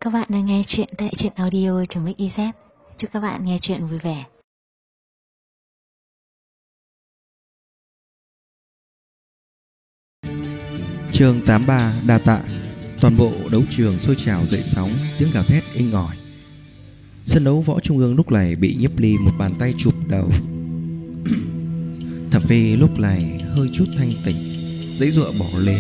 Các bạn đang nghe chuyện tại truyện audio.mix.iz. Chúc các bạn nghe chuyện vui vẻ. Chương 83 đa tạ. Toàn bộ đấu trường sôi trào dậy sóng, tiếng gào thét inh ỏi. Sân đấu võ trung ương lúc này bị Nhiếp Ly một bàn tay chụp đầu. Thẩm Phi lúc này hơi chút thanh tỉnh, giãy giụa bỏ lên.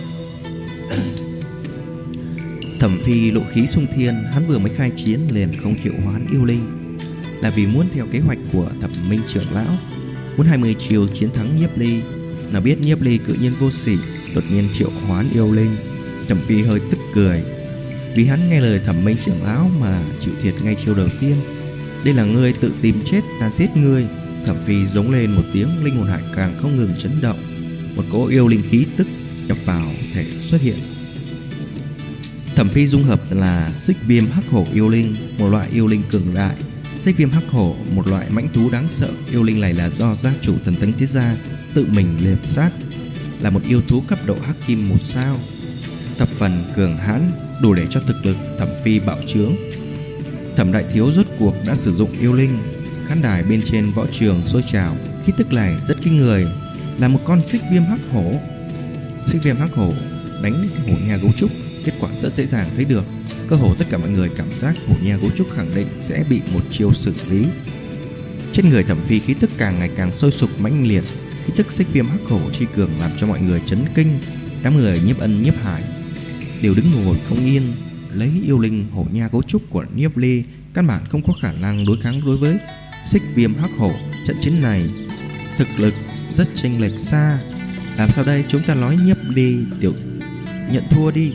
Thẩm Phi lộ khí xung thiên, hắn vừa mới khai chiến liền không triệu hoán yêu linh, là vì muốn theo kế hoạch của Thẩm Minh trưởng lão, muốn 20 chiều chiến thắng Nhiếp Ly. Nào biết Nhiếp Ly cự nhiên vô sỉ, đột nhiên triệu hoán yêu linh. Thẩm Phi hơi tức cười, vì hắn nghe lời Thẩm Minh trưởng lão mà chịu thiệt ngay chiêu đầu tiên. Đây là ngươi tự tìm chết, ta giết ngươi. Thẩm Phi giống lên một tiếng, linh hồn hải càng không ngừng chấn động. Một cỗ yêu linh khí tức nhập vào thể xuất hiện. Thẩm Phi dung hợp là xích viêm hắc hổ yêu linh, một loại yêu linh cường đại. Xích viêm hắc hổ, một loại mãnh thú đáng sợ. Yêu linh này là do gia chủ Thần Thánh Thế Gia tự mình liệp sát, là một yêu thú cấp độ hắc kim 1 sao, thập phần cường hãn, đủ để cho thực lực Thẩm Phi bạo trướng. Thẩm đại thiếu rốt cuộc đã sử dụng yêu linh. Khán đài bên trên võ trường sôi trào, khí tức này rất kinh người, là một con xích viêm hắc hổ. Xích viêm hắc hổ đánh hổ nha gấu trúc, kết quả rất dễ dàng thấy được. Cơ hồ tất cả mọi người cảm giác hổ nha gấu trúc khẳng định sẽ bị một chiêu xử lý. Trên người Thẩm Phi khí tức càng ngày càng sôi sục mãnh liệt, khí tức xích viêm hắc hổ chi cường làm cho mọi người chấn kinh. Đám người Nhiếp Ân, Nhiếp Hải đều đứng ngồi không yên. Lấy yêu linh hổ nha gấu trúc của Nhiếp Ly, căn bản không có khả năng đối kháng đối với xích viêm hắc hổ. Trận chiến này thực lực rất chênh lệch xa. Làm sao đây? Chúng ta nói Nhiếp Ly tiểu nhận thua đi.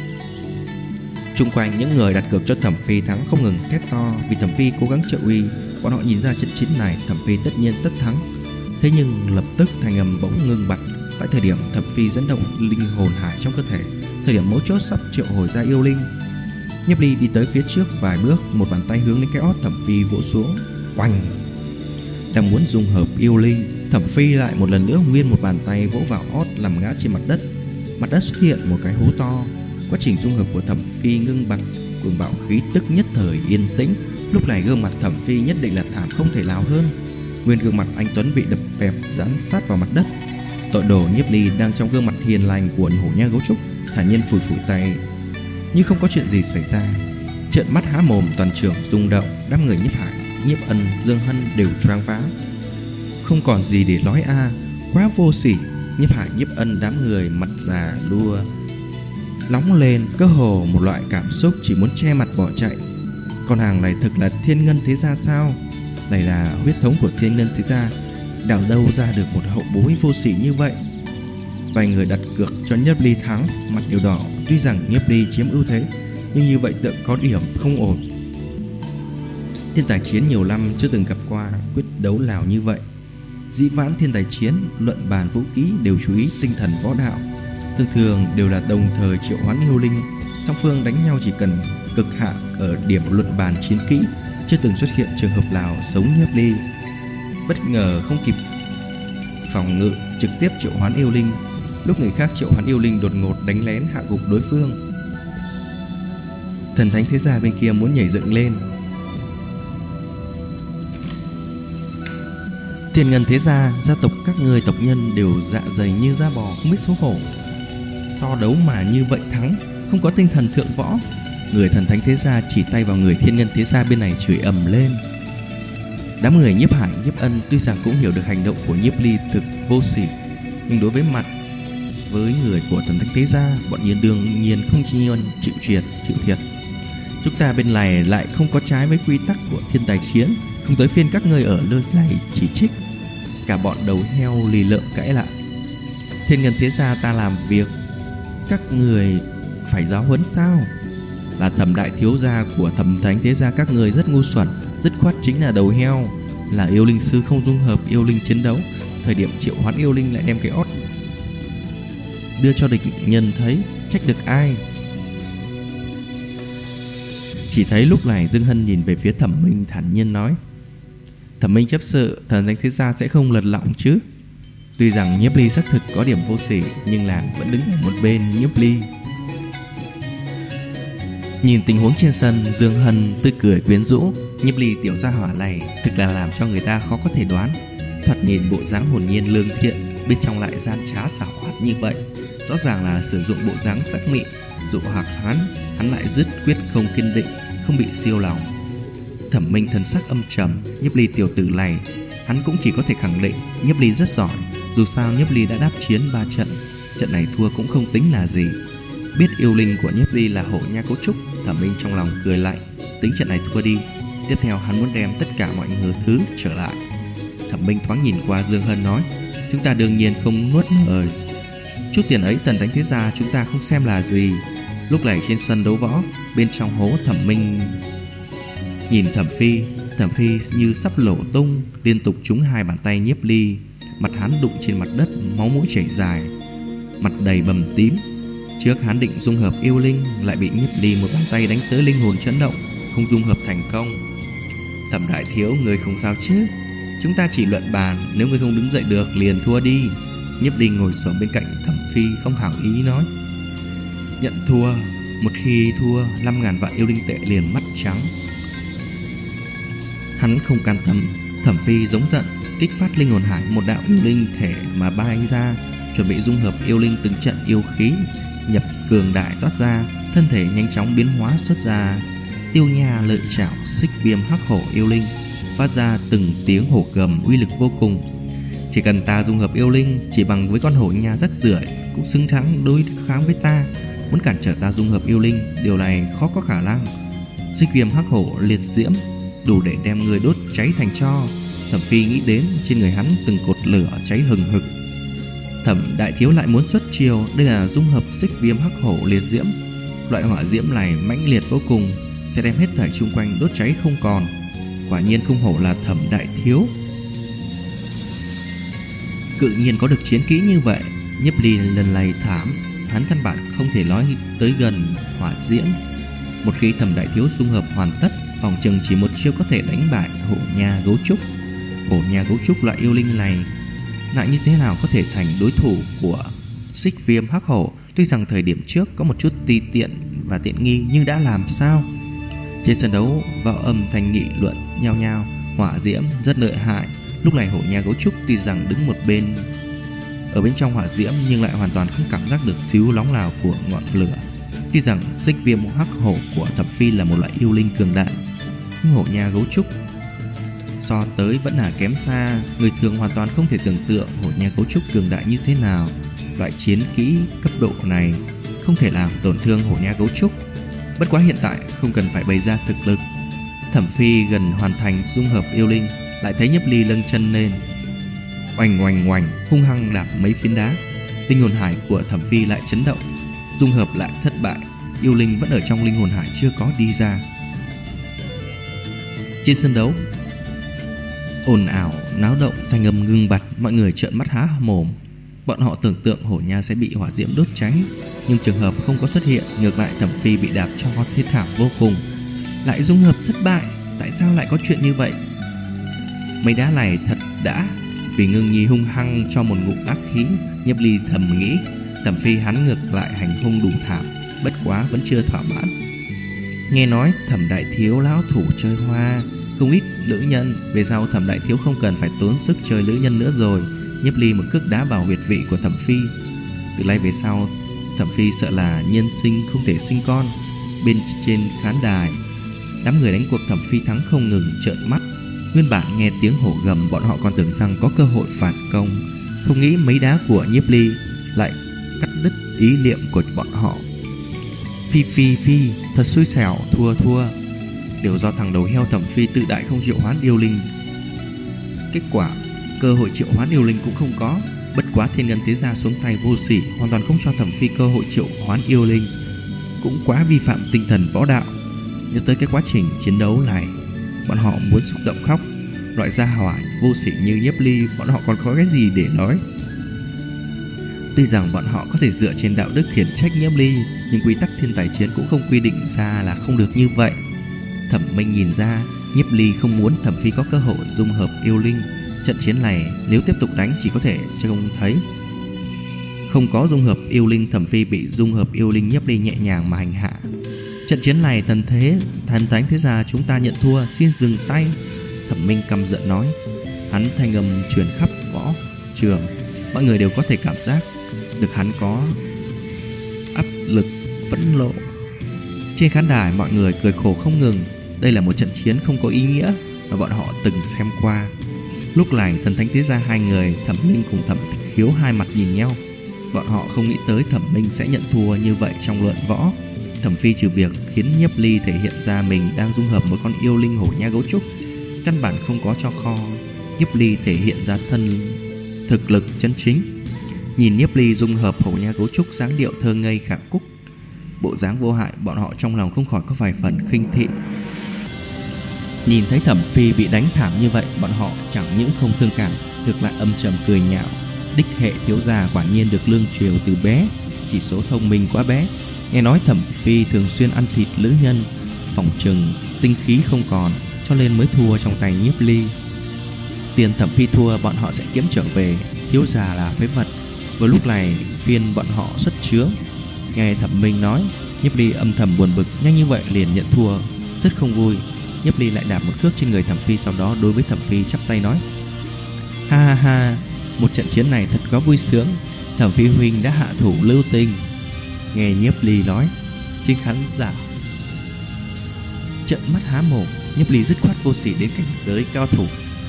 Chung quanh những người đặt cược cho Thẩm Phi thắng không ngừng thét to, vì Thẩm Phi cố gắng trợ uy. Bọn họ nhìn ra trận chiến này Thẩm Phi tất nhiên tất thắng. Thế nhưng lập tức thanh âm bỗng ngưng bặt. Tại thời điểm Thẩm Phi dẫn động linh hồn hải trong cơ thể, thời điểm mấu chốt sắp triệu hồi ra yêu linh, Nhiếp Ly đi tới phía trước vài bước, một bàn tay hướng đến cái ót Thẩm Phi vỗ xuống. Oanh! Đang muốn dung hợp yêu linh, Thẩm Phi lại một lần nữa nguyên một bàn tay vỗ vào ót, làm ngã trên mặt đất. Mặt đất xuất hiện một cái hố to. Quá trình dung hợp của Thẩm Phi ngưng bặt, cuồng bạo khí tức nhất thời yên tĩnh. Lúc này gương mặt Thẩm Phi nhất định là thảm không thể nào hơn. Nguyên gương mặt anh tuấn bị đập bẹp dán sát vào mặt đất. Tội đồ Nhiếp Ly đang trong gương mặt hiền lành của hổ nha gấu trúc thản nhiên phủi phủi tay như không có chuyện gì xảy ra. Trợn mắt há mồm, toàn trường rung động. Đám người Nhiếp Hải, Nhiếp Ân, Dương Hân đều choáng váng, không còn gì để nói a. Quá vô sỉ. Nhiếp Hải, Nhiếp Ân đám người mặt già lua nóng lên, cơ hồ một loại cảm xúc chỉ muốn che mặt bỏ chạy. Con hàng này thực là Thiên Ngân Thế Gia sao? Này là huyết thống của Thiên Ngân Thế Gia, đào đâu ra được một hậu bối vô sỉ như vậy? Vài người đặt cược cho Nhiếp Ly thắng, mặt đều đỏ. Tuy rằng Nhiếp Ly chiếm ưu thế, nhưng như vậy tự có điểm không ổn. Thiên tài chiến nhiều năm chưa từng gặp qua quyết đấu nào như vậy. Dĩ vãng thiên tài chiến luận bàn vũ kỹ đều chú ý tinh thần võ đạo, thường thường đều là đồng thời triệu hoán yêu linh. Song phương đánh nhau chỉ cần cực hạn ở điểm luận bàn chiến kỹ, chưa từng xuất hiện trường hợp nào giống Nhiếp Ly. Bất ngờ không kịp phòng ngự, trực tiếp triệu hoán yêu linh. Lúc người khác triệu hoán yêu linh đột ngột đánh lén hạ gục đối phương. Thần Thánh Thế Gia bên kia muốn nhảy dựng lên. Thiên Ngân Thế Gia, gia tộc các người tộc nhân đều dạ dày như da bò, không biết xấu hổ. So đấu mà như vậy thắng, không có tinh thần thượng võ. Người Thần Thánh Thế Gia chỉ tay vào người Thiên Ngân Thế Gia bên này chửi ầm lên. Đám người Nhiếp Hải, Nhiếp Ân tuy rằng cũng hiểu được hành động của Nhiếp Ly thực vô sỉ, nhưng đối với mặt với người của Thần Thánh Thế Gia, bọn nhiên đương nhiên không chịu thiệt. Chúng ta bên này lại không có trái với quy tắc của thiên tài chiến, không tới phiên các ngươi ở nơi này chỉ trích. Cả bọn đầu heo lì lợm cãi lại. Thiên Ngân Thế Gia ta làm việc, các người phải giáo huấn sao? Là Thẩm đại thiếu gia của Thần Thánh Thế Gia các người rất ngu xuẩn, dứt khoát chính là đầu heo. Là yêu linh sư không dung hợp yêu linh chiến đấu, thời điểm triệu hoán yêu linh lại đem cái ót đưa cho địch nhân thấy, trách được ai? Chỉ thấy lúc này Dương Hân nhìn về phía Thẩm Minh thản nhiên nói: Thẩm Minh chấp sự Thần Thánh Thế Gia sẽ không lật lọng chứ? Tuy rằng Nhiếp Ly xác thực có điểm vô sỉ, nhưng làng vẫn đứng ở một bên Nhiếp Ly. Nhìn tình huống trên sân, Dương Hân tươi cười quyến rũ. Nhiếp Ly tiểu gia hỏa này thực là làm cho người ta khó có thể đoán. Thoạt nhìn bộ dáng hồn nhiên lương thiện, bên trong lại gian trá xảo hoạt như vậy, rõ ràng là sử dụng bộ dáng sắc mị dụ hoặc hắn lại dứt quyết không kiên định, không bị siêu lòng. Thẩm Minh thần sắc âm trầm. Nhiếp Ly tiểu tử này, hắn cũng chỉ có thể khẳng định Nhiếp Ly rất giỏi. Dù sao Nhiếp Ly đã đáp chiến 3 trận, trận này thua cũng không tính là gì. Biết yêu linh của Nhiếp Ly là Hổ Nha Cấu Trúc, Thẩm Minh trong lòng cười lạnh. Tính trận này thua đi, tiếp theo hắn muốn đem tất cả mọi thứ trở lại. Thẩm Minh thoáng nhìn qua Dương Hân nói: chúng ta đương nhiên không nuốt lời. Chút tiền ấy Thần Thánh Thế Gia chúng ta không xem là gì. Lúc này trên sân đấu võ, bên trong hố, Thẩm Minh nhìn Thẩm Phi như sắp nổ tung, liên tục trúng 2 bàn tay Nhiếp Ly. Mặt hắn đụng trên mặt đất, máu mũi chảy dài, mặt đầy bầm tím. Trước hắn định dung hợp yêu linh, lại bị Nhiếp Ly một bàn tay đánh tới linh hồn chấn động, không dung hợp thành công. Thẩm đại thiếu, người không sao chứ? Chúng ta chỉ luận bàn, nếu người không đứng dậy được liền thua đi. Nhiếp Ly ngồi xổm bên cạnh Thẩm Phi không hảo ý nói: nhận thua, một khi thua 5.000 vạn yêu linh tệ liền mắt trắng. Hắn không can tâm. Thẩm Phi giống giận, kích phát linh hồn hải, một đạo yêu linh thể mà bay ra, chuẩn bị dung hợp yêu linh. Từng trận yêu khí nhập cường đại toát ra, thân thể nhanh chóng biến hóa xuất ra Tiêu Nha Lợi Trảo Xích Viêm Hắc Hổ yêu linh, phát ra từng tiếng hổ gầm uy lực vô cùng. Chỉ cần ta dung hợp yêu linh, chỉ bằng với con hổ nha rắc rưởi cũng xứng đáng đối kháng với ta. Muốn cản trở ta dung hợp yêu linh, điều này khó có khả năng. Xích Viêm Hắc Hổ liệt diễm đủ để đem người đốt cháy thành tro. Thẩm Phi nghĩ đến trên người hắn từng cột lửa cháy hừng hực. Thẩm đại thiếu lại muốn xuất chiêu, đây là dung hợp Xích Viêm Hắc Hổ liệt diễm. Loại hỏa diễm này mãnh liệt vô cùng, sẽ đem hết thảy xung quanh đốt cháy không còn. Quả nhiên không hổ là Thẩm đại thiếu, cự nhiên có được chiến kỹ như vậy. Nhiếp Ly lần này thảm, hắn căn bản không thể nói tới gần hỏa diễm. Một khi Thẩm đại thiếu dung hợp hoàn tất, phòng chừng chỉ một chiêu có thể đánh bại Hổ Nha Gấu Trúc. Hổ Nha Gấu Trúc loại yêu linh này lại như thế nào có thể thành đối thủ của Xích Viêm Hắc Hổ? Tuy rằng thời điểm trước có một chút ti tiện và tiện nghi, nhưng đã làm sao? Trên sân đấu vào âm thanh nghị luận nhao nhao, hỏa diễm rất lợi hại. Lúc này Hổ Nha Gấu Trúc tuy rằng đứng một bên ở bên trong hỏa diễm, nhưng lại hoàn toàn không cảm giác được xíu nóng nào của ngọn lửa. Tuy rằng Xích Viêm Hắc Hổ của Thẩm Phi là một loại yêu linh cường đại, nhưng Hổ Nha Gấu Trúc so tới vẫn là kém xa. Người thường hoàn toàn không thể tưởng tượng Hổ Nha Gấu Trúc cường đại như thế nào. Loại chiến kỹ cấp độ này không thể làm tổn thương Hổ Nha Gấu Trúc. Bất quá hiện tại không cần phải bày ra thực lực. Thẩm Phi gần hoàn thành dung hợp yêu linh, lại thấy Nhiếp Ly nâng chân lên, oành oành oành hung hăng đạp mấy phiến đá. Linh hồn hải của Thẩm Phi lại chấn động, dung hợp lại thất bại. Yêu linh vẫn ở trong linh hồn hải chưa có đi ra. Trên sân đấu ồn ào náo động, thanh âm ngưng bặt, mọi người trợn mắt há mồm. Bọn họ tưởng tượng Hổ Nha sẽ bị hỏa diễm đốt cháy, nhưng trường hợp không có xuất hiện. Ngược lại Thẩm Phi bị đạp cho thê thảm vô cùng, lại dung hợp thất bại. Tại sao lại có chuyện như vậy? Mấy đá này thật đã. Vì Ngưng Nhi hung hăng cho một ngụm ác khí, Nhiếp Ly thầm nghĩ Thẩm Phi hắn ngược lại hành hung đủ thảm, bất quá vẫn chưa thỏa mãn. Nghe nói Thẩm đại thiếu lão thủ chơi hoa, không ít nữ nhân, về sau Thẩm đại thiếu không cần phải tốn sức chơi nữ nhân nữa rồi. Nhiếp Ly một cước đá vào huyệt vị của Thẩm Phi. Từ nay về sau Thẩm Phi sợ là nhân sinh không thể sinh con. Bên trên khán đài, đám người đánh cuộc Thẩm Phi thắng không ngừng trợn mắt. Nguyên bản nghe tiếng hổ gầm, bọn họ còn tưởng rằng có cơ hội phản công, không nghĩ mấy đá của Nhiếp Ly lại cắt đứt ý niệm của bọn họ. Phi, thật xui xẻo, thua. Đều do thằng đầu heo Thẩm Phi tự đại không triệu hoán yêu linh. Kết quả cơ hội triệu hoán yêu linh cũng không có. Bất quá Thiên Ngân Thế Gia xuống tay vô sỉ, hoàn toàn không cho Thẩm Phi cơ hội triệu hoán yêu linh, cũng quá vi phạm tinh thần võ đạo. Nhớ tới cái quá trình chiến đấu này, bọn họ muốn xúc động khóc. Loại gia hỏa vô sỉ như Nhiếp Ly, bọn họ còn có cái gì để nói? Tuy rằng bọn họ có thể dựa trên đạo đức khiển trách Nhiếp Ly, nhưng quy tắc thiên tài chiến cũng không quy định ra là không được như vậy. Thẩm Minh nhìn ra Nhiếp Ly không muốn Thẩm Phi có cơ hội dung hợp yêu linh. Trận chiến này nếu tiếp tục đánh chỉ có thể trông thấy không có dung hợp yêu linh. Thẩm Phi bị dung hợp yêu linh, Nhiếp Ly nhẹ nhàng mà hành hạ. Trận chiến này thần thánh thế gia chúng ta nhận thua, xin dừng tay. Thẩm Minh căm giận nói. Hắn thanh âm truyền khắp võ trường, mọi người đều có thể cảm giác được hắn có áp lực phẫn nộ. Trên khán đài mọi người cười khổ không ngừng. Đây là một trận chiến không có ý nghĩa mà bọn họ từng xem qua. Lúc này thần thánh thế gia hai người, Thẩm Minh cùng Thẩm Khiếu hai mặt nhìn nhau. Bọn họ không nghĩ tới Thẩm Minh sẽ nhận thua như vậy trong luận võ. Thẩm Phi trừ việc khiến Nhiếp Ly thể hiện ra mình đang dung hợp một con yêu linh hổ nha gấu trúc, căn bản không có cho kho Nhiếp Ly thể hiện ra thực lực chân chính. Nhìn Nhiếp Ly dung hợp hổ nha gấu trúc dáng điệu thơ ngây khả cúc, bộ dáng vô hại, bọn họ trong lòng không khỏi có vài phần khinh thị. Nhìn thấy Thẩm Phi bị đánh thảm như vậy, bọn họ chẳng những không thương cảm, ngược lại âm trầm cười nhạo. Đích hệ thiếu gia quả nhiên được lương triều từ bé, chỉ số thông minh quá bé. Nghe nói Thẩm Phi thường xuyên ăn thịt nữ nhân, phỏng chừng tinh khí không còn, cho nên mới thua trong tay Nhiếp Ly. Tiền Thẩm Phi thua bọn họ sẽ kiếm trở về, thiếu gia là phế vật. Vừa lúc này phiên bọn họ xuất chướng. Nghe Thẩm Minh nói, Nhiếp Ly âm thầm buồn bực, nhanh như vậy liền nhận thua, rất không vui. Nhiếp Ly lại đạp một cước trên người Thẩm Phi, sau đó đối với Thẩm Phi chắp tay nói: ha ha ha, một trận chiến này thật có vui sướng. Thẩm Phi huynh đã hạ thủ lưu tình. Nghe Nhiếp Ly nói, trên khán giả trợn mắt há mồm. Nhiếp Ly dứt khoát vô sỉ đến cảnh giới cao thủ.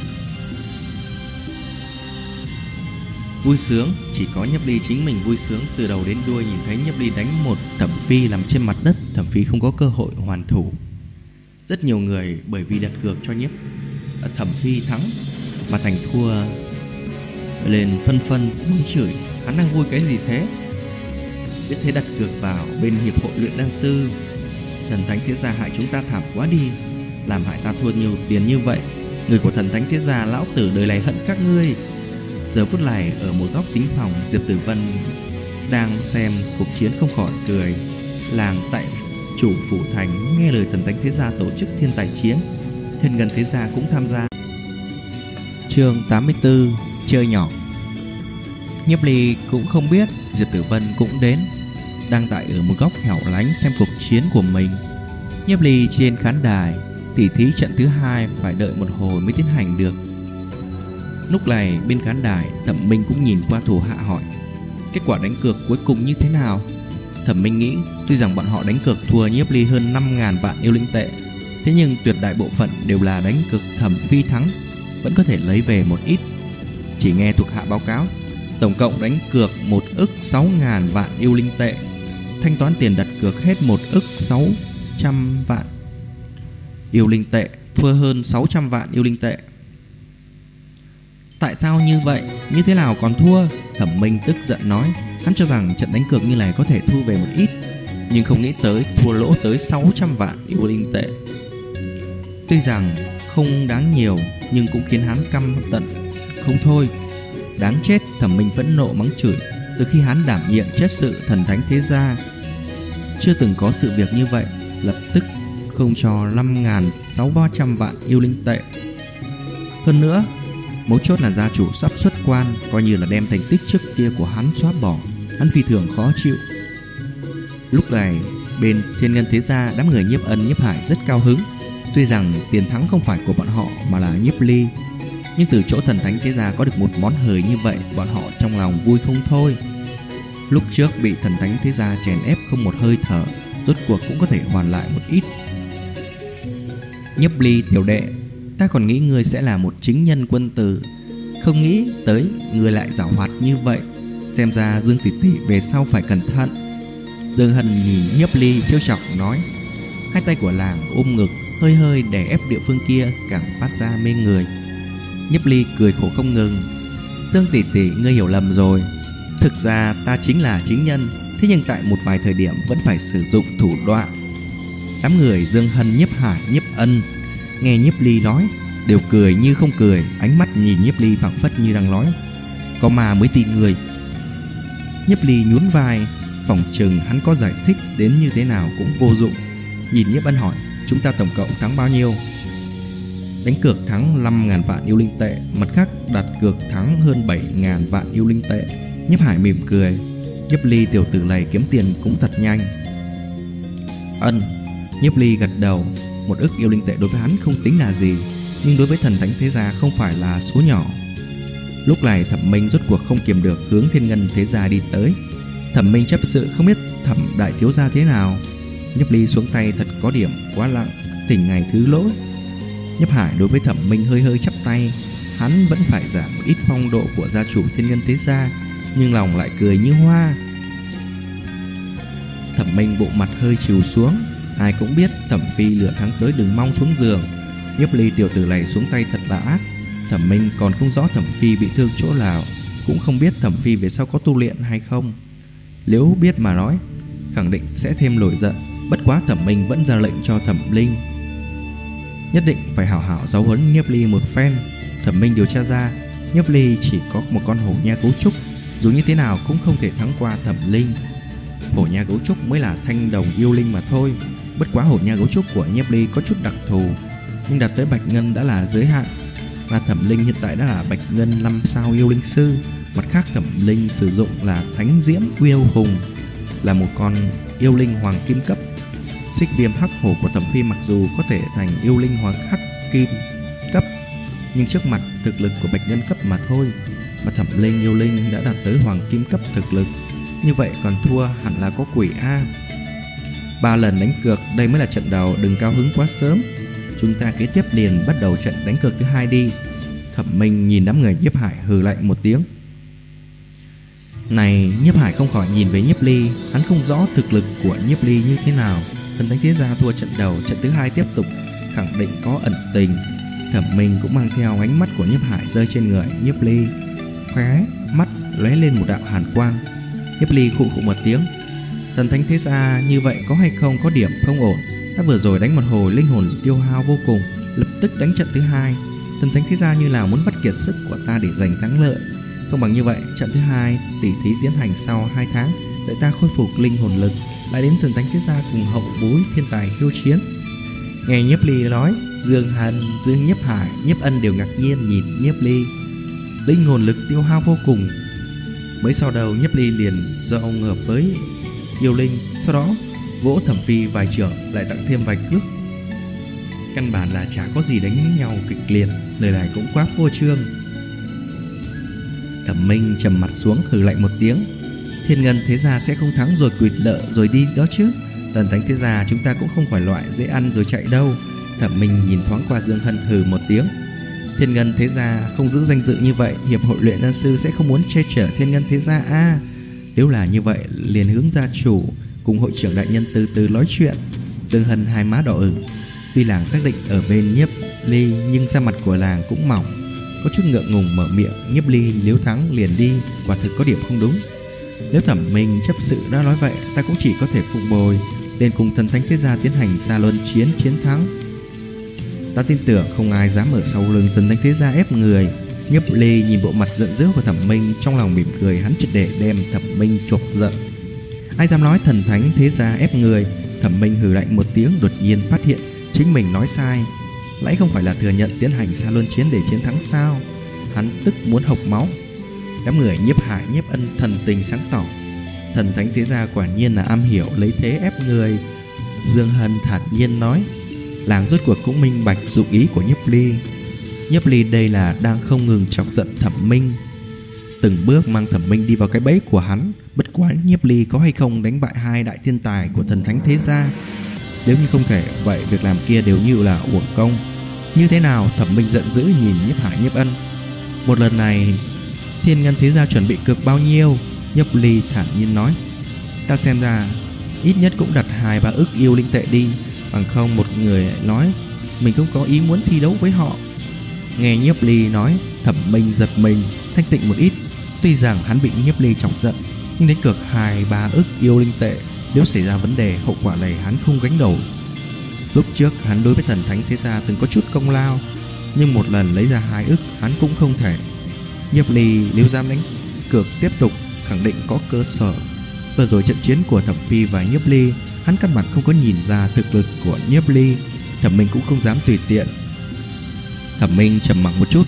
Vui sướng, chỉ có Nhiếp Ly chính mình vui sướng. Từ đầu đến đuôi nhìn thấy Nhiếp Ly đánh một Thẩm Phi nằm trên mặt đất, Thẩm Phi không có cơ hội hoàn thủ. Rất nhiều người bởi vì đặt cược cho Thẩm Phi thắng mà thành thua lên phân mắng chửi. Hắn đang vui cái gì thế? Biết thế đặt cược vào bên hiệp hội luyện đan sư. Thần thánh thế gia hại chúng ta thảm quá đi, làm hại ta thua nhiều tiền như vậy. Người của thần thánh thế gia, lão tử đời này hận các ngươi. Giờ phút này ở một góc thính phòng, Diệp Tử Vân đang xem cuộc chiến không khỏi cười. Làng tại chủ phủ thành nghe lời thần thánh thế gia tổ chức thiên tài chiến, Thiên Ngân thế gia cũng tham gia. Chương 84: chơi nhỏ. Nhiếp Ly cũng không biết Diệp Tử Vân cũng đến, đang tại ở một góc hẻo lánh xem cuộc chiến của mình. Nhiếp Ly trên khán đài, tỉ thí trận thứ hai phải đợi một hồi mới tiến hành được. Lúc này bên khán đài, Thẩm Minh cũng nhìn qua thủ hạ hỏi: kết quả đánh cược cuối cùng như thế nào? Thẩm Minh nghĩ, tuy rằng bọn họ đánh cược thua Nhiếp Ly hơn 5.000 vạn yêu linh tệ, thế nhưng tuyệt đại bộ phận đều là đánh cược Thẩm Phi thắng, vẫn có thể lấy về một ít. Chỉ nghe thuộc hạ báo cáo, tổng cộng đánh cược 1.600.000 vạn yêu linh tệ, thanh toán tiền đặt cược hết 1.600 vạn yêu linh tệ, thua hơn 600 vạn yêu linh tệ. Tại sao như vậy? Như thế nào còn thua? Thẩm Minh tức giận nói. Hắn cho rằng trận đánh cược như này có thể thu về một ít, nhưng không nghĩ tới thua lỗ tới 600 vạn yêu linh tệ. Tuy rằng không đáng nhiều, nhưng cũng khiến hắn căm tận không thôi. Đáng chết! Thẩm Minh phẫn nộ mắng chửi. Từ khi hắn đảm nhiệm chết sự thần thánh thế gia, chưa từng có sự việc như vậy. Lập tức không cho 5.600 vạn yêu linh tệ. Hơn nữa, mấu chốt là gia chủ sắp xuất quan, coi như là đem thành tích trước kia của hắn xóa bỏ. Hắn phi thường khó chịu. Lúc này bên Thiên Ngân thế gia, đám người Nhiếp Ân, Nhiếp Hải rất cao hứng. Tuy rằng tiền thắng không phải của bọn họ mà là Nhiếp Ly, nhưng từ chỗ thần thánh thế gia có được một món hời như vậy, bọn họ trong lòng vui không thôi. Lúc trước bị thần thánh thế gia chèn ép không một hơi thở, rốt cuộc cũng có thể hoàn lại một ít. Nhiếp Ly tiểu đệ, ta còn nghĩ ngươi sẽ là một chính nhân quân tử, không nghĩ tới ngươi lại giảo hoạt như vậy. Xem ra Dương tỷ tỷ về sau phải cẩn thận. Dương Hân nhìn Nhiếp Ly trêu chọc nói. Hai tay của làng ôm ngực, hơi hơi đè ép địa phương kia, càng phát ra mê người. Nhiếp Ly cười khổ không ngừng. Dương tỷ tỷ, ngươi hiểu lầm rồi. Thực ra ta chính là chính nhân, thế nhưng tại một vài thời điểm vẫn phải sử dụng thủ đoạn. Đám người Dương Hân, Nhiếp Hải, Nhiếp Ân nghe Nhiếp Ly nói đều cười như không cười, ánh mắt nhìn Nhiếp Ly phảng phất như đang nói: có mà mới tin người. Nhiếp Ly nhún vai, phỏng chừng hắn có giải thích đến như thế nào cũng vô dụng. Nhìn Nhiếp Ân hỏi: chúng ta tổng cộng thắng bao nhiêu? Đánh cược thắng 5.000 vạn yêu linh tệ, mặt khác đặt cược thắng hơn 7.000 vạn yêu linh tệ. Nhiếp Hải mỉm cười. Nhiếp Ly tiểu tử này kiếm tiền cũng thật nhanh. Ân, Nhiếp Ly gật đầu. 1 ức yêu linh tệ đối với hắn không tính là gì, nhưng đối với thần thánh thế gia không phải là số nhỏ. Lúc này Thẩm Minh rốt cuộc không kiềm được hướng Thiên Ngân thế gia đi tới. Thẩm Minh chấp sự không biết Thẩm đại thiếu gia thế nào. Nhiếp Ly xuống tay thật có điểm quá lặng, thỉnh ngài thứ lỗi. Nhiếp Hải đối với Thẩm Minh hơi hơi chắp tay. Hắn vẫn phải giảm một ít phong độ của gia chủ Thiên Ngân thế gia, nhưng lòng lại cười như hoa. Thẩm Minh bộ mặt hơi trìu xuống. Ai cũng biết Thẩm Phi lửa tháng tới đừng mong xuống giường. Nhiếp Ly tiểu tử này xuống tay thật là ác. Thẩm Minh còn không rõ Thẩm Phi bị thương chỗ nào, cũng không biết Thẩm Phi về sau có tu luyện hay không. Nếu biết mà nói, khẳng định sẽ thêm nổi giận. Bất quá Thẩm Minh vẫn ra lệnh cho Thẩm Linh nhất định phải hảo hảo giáo huấn Nhiếp Ly một phen. Thẩm Minh điều tra ra Nhiếp Ly chỉ có một con hổ nha gấu trúc, dù như thế nào cũng không thể thắng qua Thẩm Linh. Hổ nha gấu trúc mới là thanh đồng yêu linh mà thôi. Bất quá hổ nha gấu trúc của Nhiếp Ly có chút đặc thù, nhưng đạt tới bạch ngân đã là giới hạn, và Thẩm Linh hiện tại đã là bạch ngân 5 sao yêu linh sư. Mặt khác Thẩm Linh sử dụng là thánh diễm yêu hùng, là một con yêu linh hoàng kim cấp. Xích viêm hắc hổ của Thẩm Phi mặc dù có thể thành yêu linh hoàng hắc kim cấp, nhưng trước mặt thực lực của bạch ngân cấp mà thôi, mà Thẩm Linh yêu linh đã đạt tới hoàng kim cấp thực lực. Như vậy còn thua hẳn là có quỷ a. 3 lần đánh cược, đây mới là trận đầu, đừng cao hứng quá sớm. Chúng ta kế tiếp liền bắt đầu trận đánh cược thứ 2 đi. Thẩm Minh nhìn đám người Nhiếp Hải hừ lạnh một tiếng. Này, Nhiếp Hải không khỏi nhìn về Nhiếp Ly. Hắn không rõ thực lực của Nhiếp Ly như thế nào. Thần thánh thế gia thua trận đầu, trận thứ 2 tiếp tục, khẳng định có ẩn tình. Thẩm Minh cũng mang theo ánh mắt của Nhiếp Hải rơi trên người Nhiếp Ly, khóe mắt lóe lên một đạo hàn quang. Nhiếp Ly khụ khụ một tiếng. Thần thánh thế gia như vậy có hay không có điểm không ổn. Ta vừa rồi đánh một hồi linh hồn tiêu hao vô cùng, lập tức đánh trận thứ 2. Thần thánh thế gia như là muốn vắt kiệt sức của ta để giành thắng lợi. Không bằng như vậy, trận thứ 2 tỉ thí tiến hành sau 2 tháng, đợi ta khôi phục linh hồn lực, lại đến thần thánh thế gia cùng hậu bối thiên tài khiêu chiến. Nghe Nhiếp Ly nói, Dương Hân, Dương Nhiếp Hải, Nhiếp Ân đều ngạc nhiên nhìn Nhiếp Ly. Linh hồn lực tiêu hao vô cùng. Mới sau đầu Nhiếp Ly liền do ông hợp với yêu linh, sau đó vỗ Thẩm Phi vài chưởng, lại tặng thêm vài cước. Căn bản là chả có gì đánh nhau kịch liệt, lời này cũng quá phô trương. Thẩm Minh trầm mặt xuống hừ lạnh một tiếng. Thiên Ngân thế gia sẽ không thắng rồi quỵt nợ rồi đi đó chứ. Thần thánh thế gia chúng ta cũng không phải loại dễ ăn rồi chạy đâu. Thẩm Minh nhìn thoáng qua Dương Hân hừ một tiếng. Thiên Ngân thế gia không giữ danh dự như vậy, hiệp hội luyện đan sư sẽ không muốn che chở Thiên Ngân thế gia a. Nếu là như vậy liền hướng gia chủ cùng hội trưởng đại nhân từ từ nói chuyện. Dương Hân hai má đỏ ửng. Tuy làng xác định ở bên Nhiếp Ly, nhưng da mặt của làng cũng mỏng, có chút ngượng ngùng mở miệng. Nhiếp Ly nếu thắng liền đi, quả thực có điểm không đúng. Nếu Thẩm Minh chấp sự đã nói vậy, ta cũng chỉ có thể phụng bồi, nên cùng thần thánh thế gia tiến hành xa luân chiến thắng. Ta tin tưởng không ai dám ở sau lưng thần thánh thế gia ép người. Nhiếp Ly nhìn bộ mặt giận dữ của Thẩm Minh, trong lòng mỉm cười, hắn triệt để đem Thẩm Minh chọc giận. Ai dám nói thần thánh thế gia ép người? Thẩm Minh hừ lạnh một tiếng, đột nhiên phát hiện chính mình nói sai. Lại không phải là thừa nhận tiến hành xa luân chiến để chiến thắng sao? Hắn tức muốn hộc máu. Đám người Nhiếp Hải, Nhiếp Ân thần tình sáng tỏ. Thần thánh thế gia quả nhiên là am hiểu lấy thế ép người. Dương Hân thản nhiên nói. Làng rốt cuộc cũng minh bạch dụng ý của Nhiếp Ly. Nhiếp Ly đây là đang không ngừng chọc giận Thẩm Minh, từng bước mang Thẩm Minh đi vào cái bẫy của hắn. Bất quá Nhiếp Ly có hay không đánh bại 2 đại thiên tài của thần thánh thế gia? Nếu như không thể, vậy việc làm kia đều như là uổng công. Như thế nào? Thẩm Minh giận dữ nhìn Nhiếp Hải, Nhiếp Ân. Một lần này Thiên Ngân thế gia chuẩn bị cược bao nhiêu? Nhiếp Ly thản nhiên nói. Ta xem ra ít nhất cũng đặt 2-3 ức yêu linh tệ đi, bằng không một người lại nói mình không có ý muốn thi đấu với họ. Nghe Nhiếp Ly nói, Thẩm Minh giật mình, thanh tịnh một ít. Tuy rằng hắn bị Nhiếp Ly chọc giận, nhưng đánh cược 2-3 ức yêu linh tệ, nếu xảy ra vấn đề, hậu quả này hắn không gánh nổi. Lúc trước hắn đối với thần thánh thế gia từng có chút công lao, nhưng một lần lấy ra 2 ức hắn cũng không thể. Nhiếp Ly nếu dám đánh cược tiếp tục, khẳng định có cơ sở. Vừa rồi trận chiến của Thẩm Phi và Nhiếp Ly, hắn căn bản không có nhìn ra thực lực của Nhiếp Ly. Thẩm Minh cũng không dám tùy tiện. Thẩm Minh trầm mặc một chút.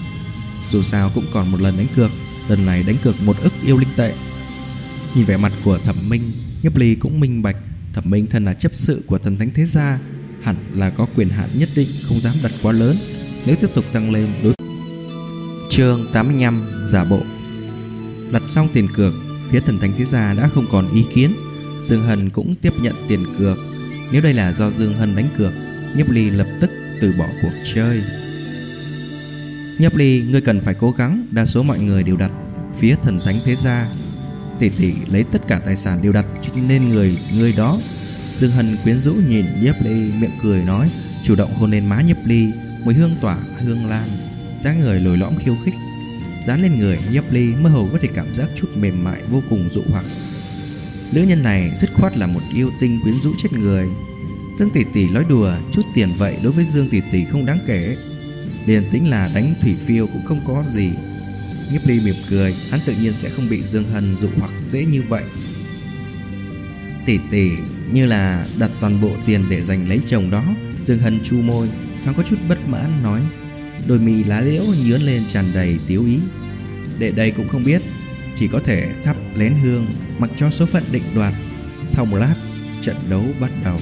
Dù sao cũng còn một lần đánh cược, lần này đánh cược 1 ức yêu linh tệ. Nhìn vẻ mặt của Thẩm Minh, Nhiếp Ly cũng minh bạch Thẩm Minh thân là chấp sự của thần thánh thế gia, hẳn là có quyền hạn nhất định, không dám đặt quá lớn. Nếu tiếp tục tăng lên đối. Chương 85 giả bộ. Đặt xong tiền cược, phía thần thánh thế gia đã không còn ý kiến. Dương Hân cũng tiếp nhận tiền cược. Nếu đây là do Dương Hân đánh cược, Nhiếp Ly lập tức từ bỏ cuộc chơi. Nhiếp Ly, ngươi cần phải cố gắng. Đa số mọi người đều đặt phía thần thánh thế gia. Tỷ tỷ lấy tất cả tài sản đều đặt lên người ngươi đó. Dương Hân quyến rũ nhìn Nhiếp Ly, miệng cười nói, chủ động hôn lên má Nhiếp Ly, mùi hương tỏa hương lan, dáng người lồi lõm khiêu khích, dán lên người Nhiếp Ly mơ hồ có thể cảm giác chút mềm mại vô cùng dụ hoặc. Nữ nhân này dứt khoát là một yêu tinh quyến rũ chết người. Dương tỷ tỷ nói đùa, chút tiền vậy đối với Dương tỷ tỷ không đáng kể, liền tính là đánh thủy phiêu cũng không có gì. Nhiếp Ly mỉm cười, hắn tự nhiên sẽ không bị Dương Hân dụ hoặc dễ như vậy. Tỷ tỷ như là đặt toàn bộ tiền để giành lấy chồng đó. Dương Hân chu môi, thoáng có chút bất mãn nói, đôi mì lá liễu nhướng lên tràn đầy tiếu ý. Đệ đây cũng không biết, chỉ có thể thắp lén hương, mặc cho số phận định đoạt. Sau một lát, trận đấu bắt đầu.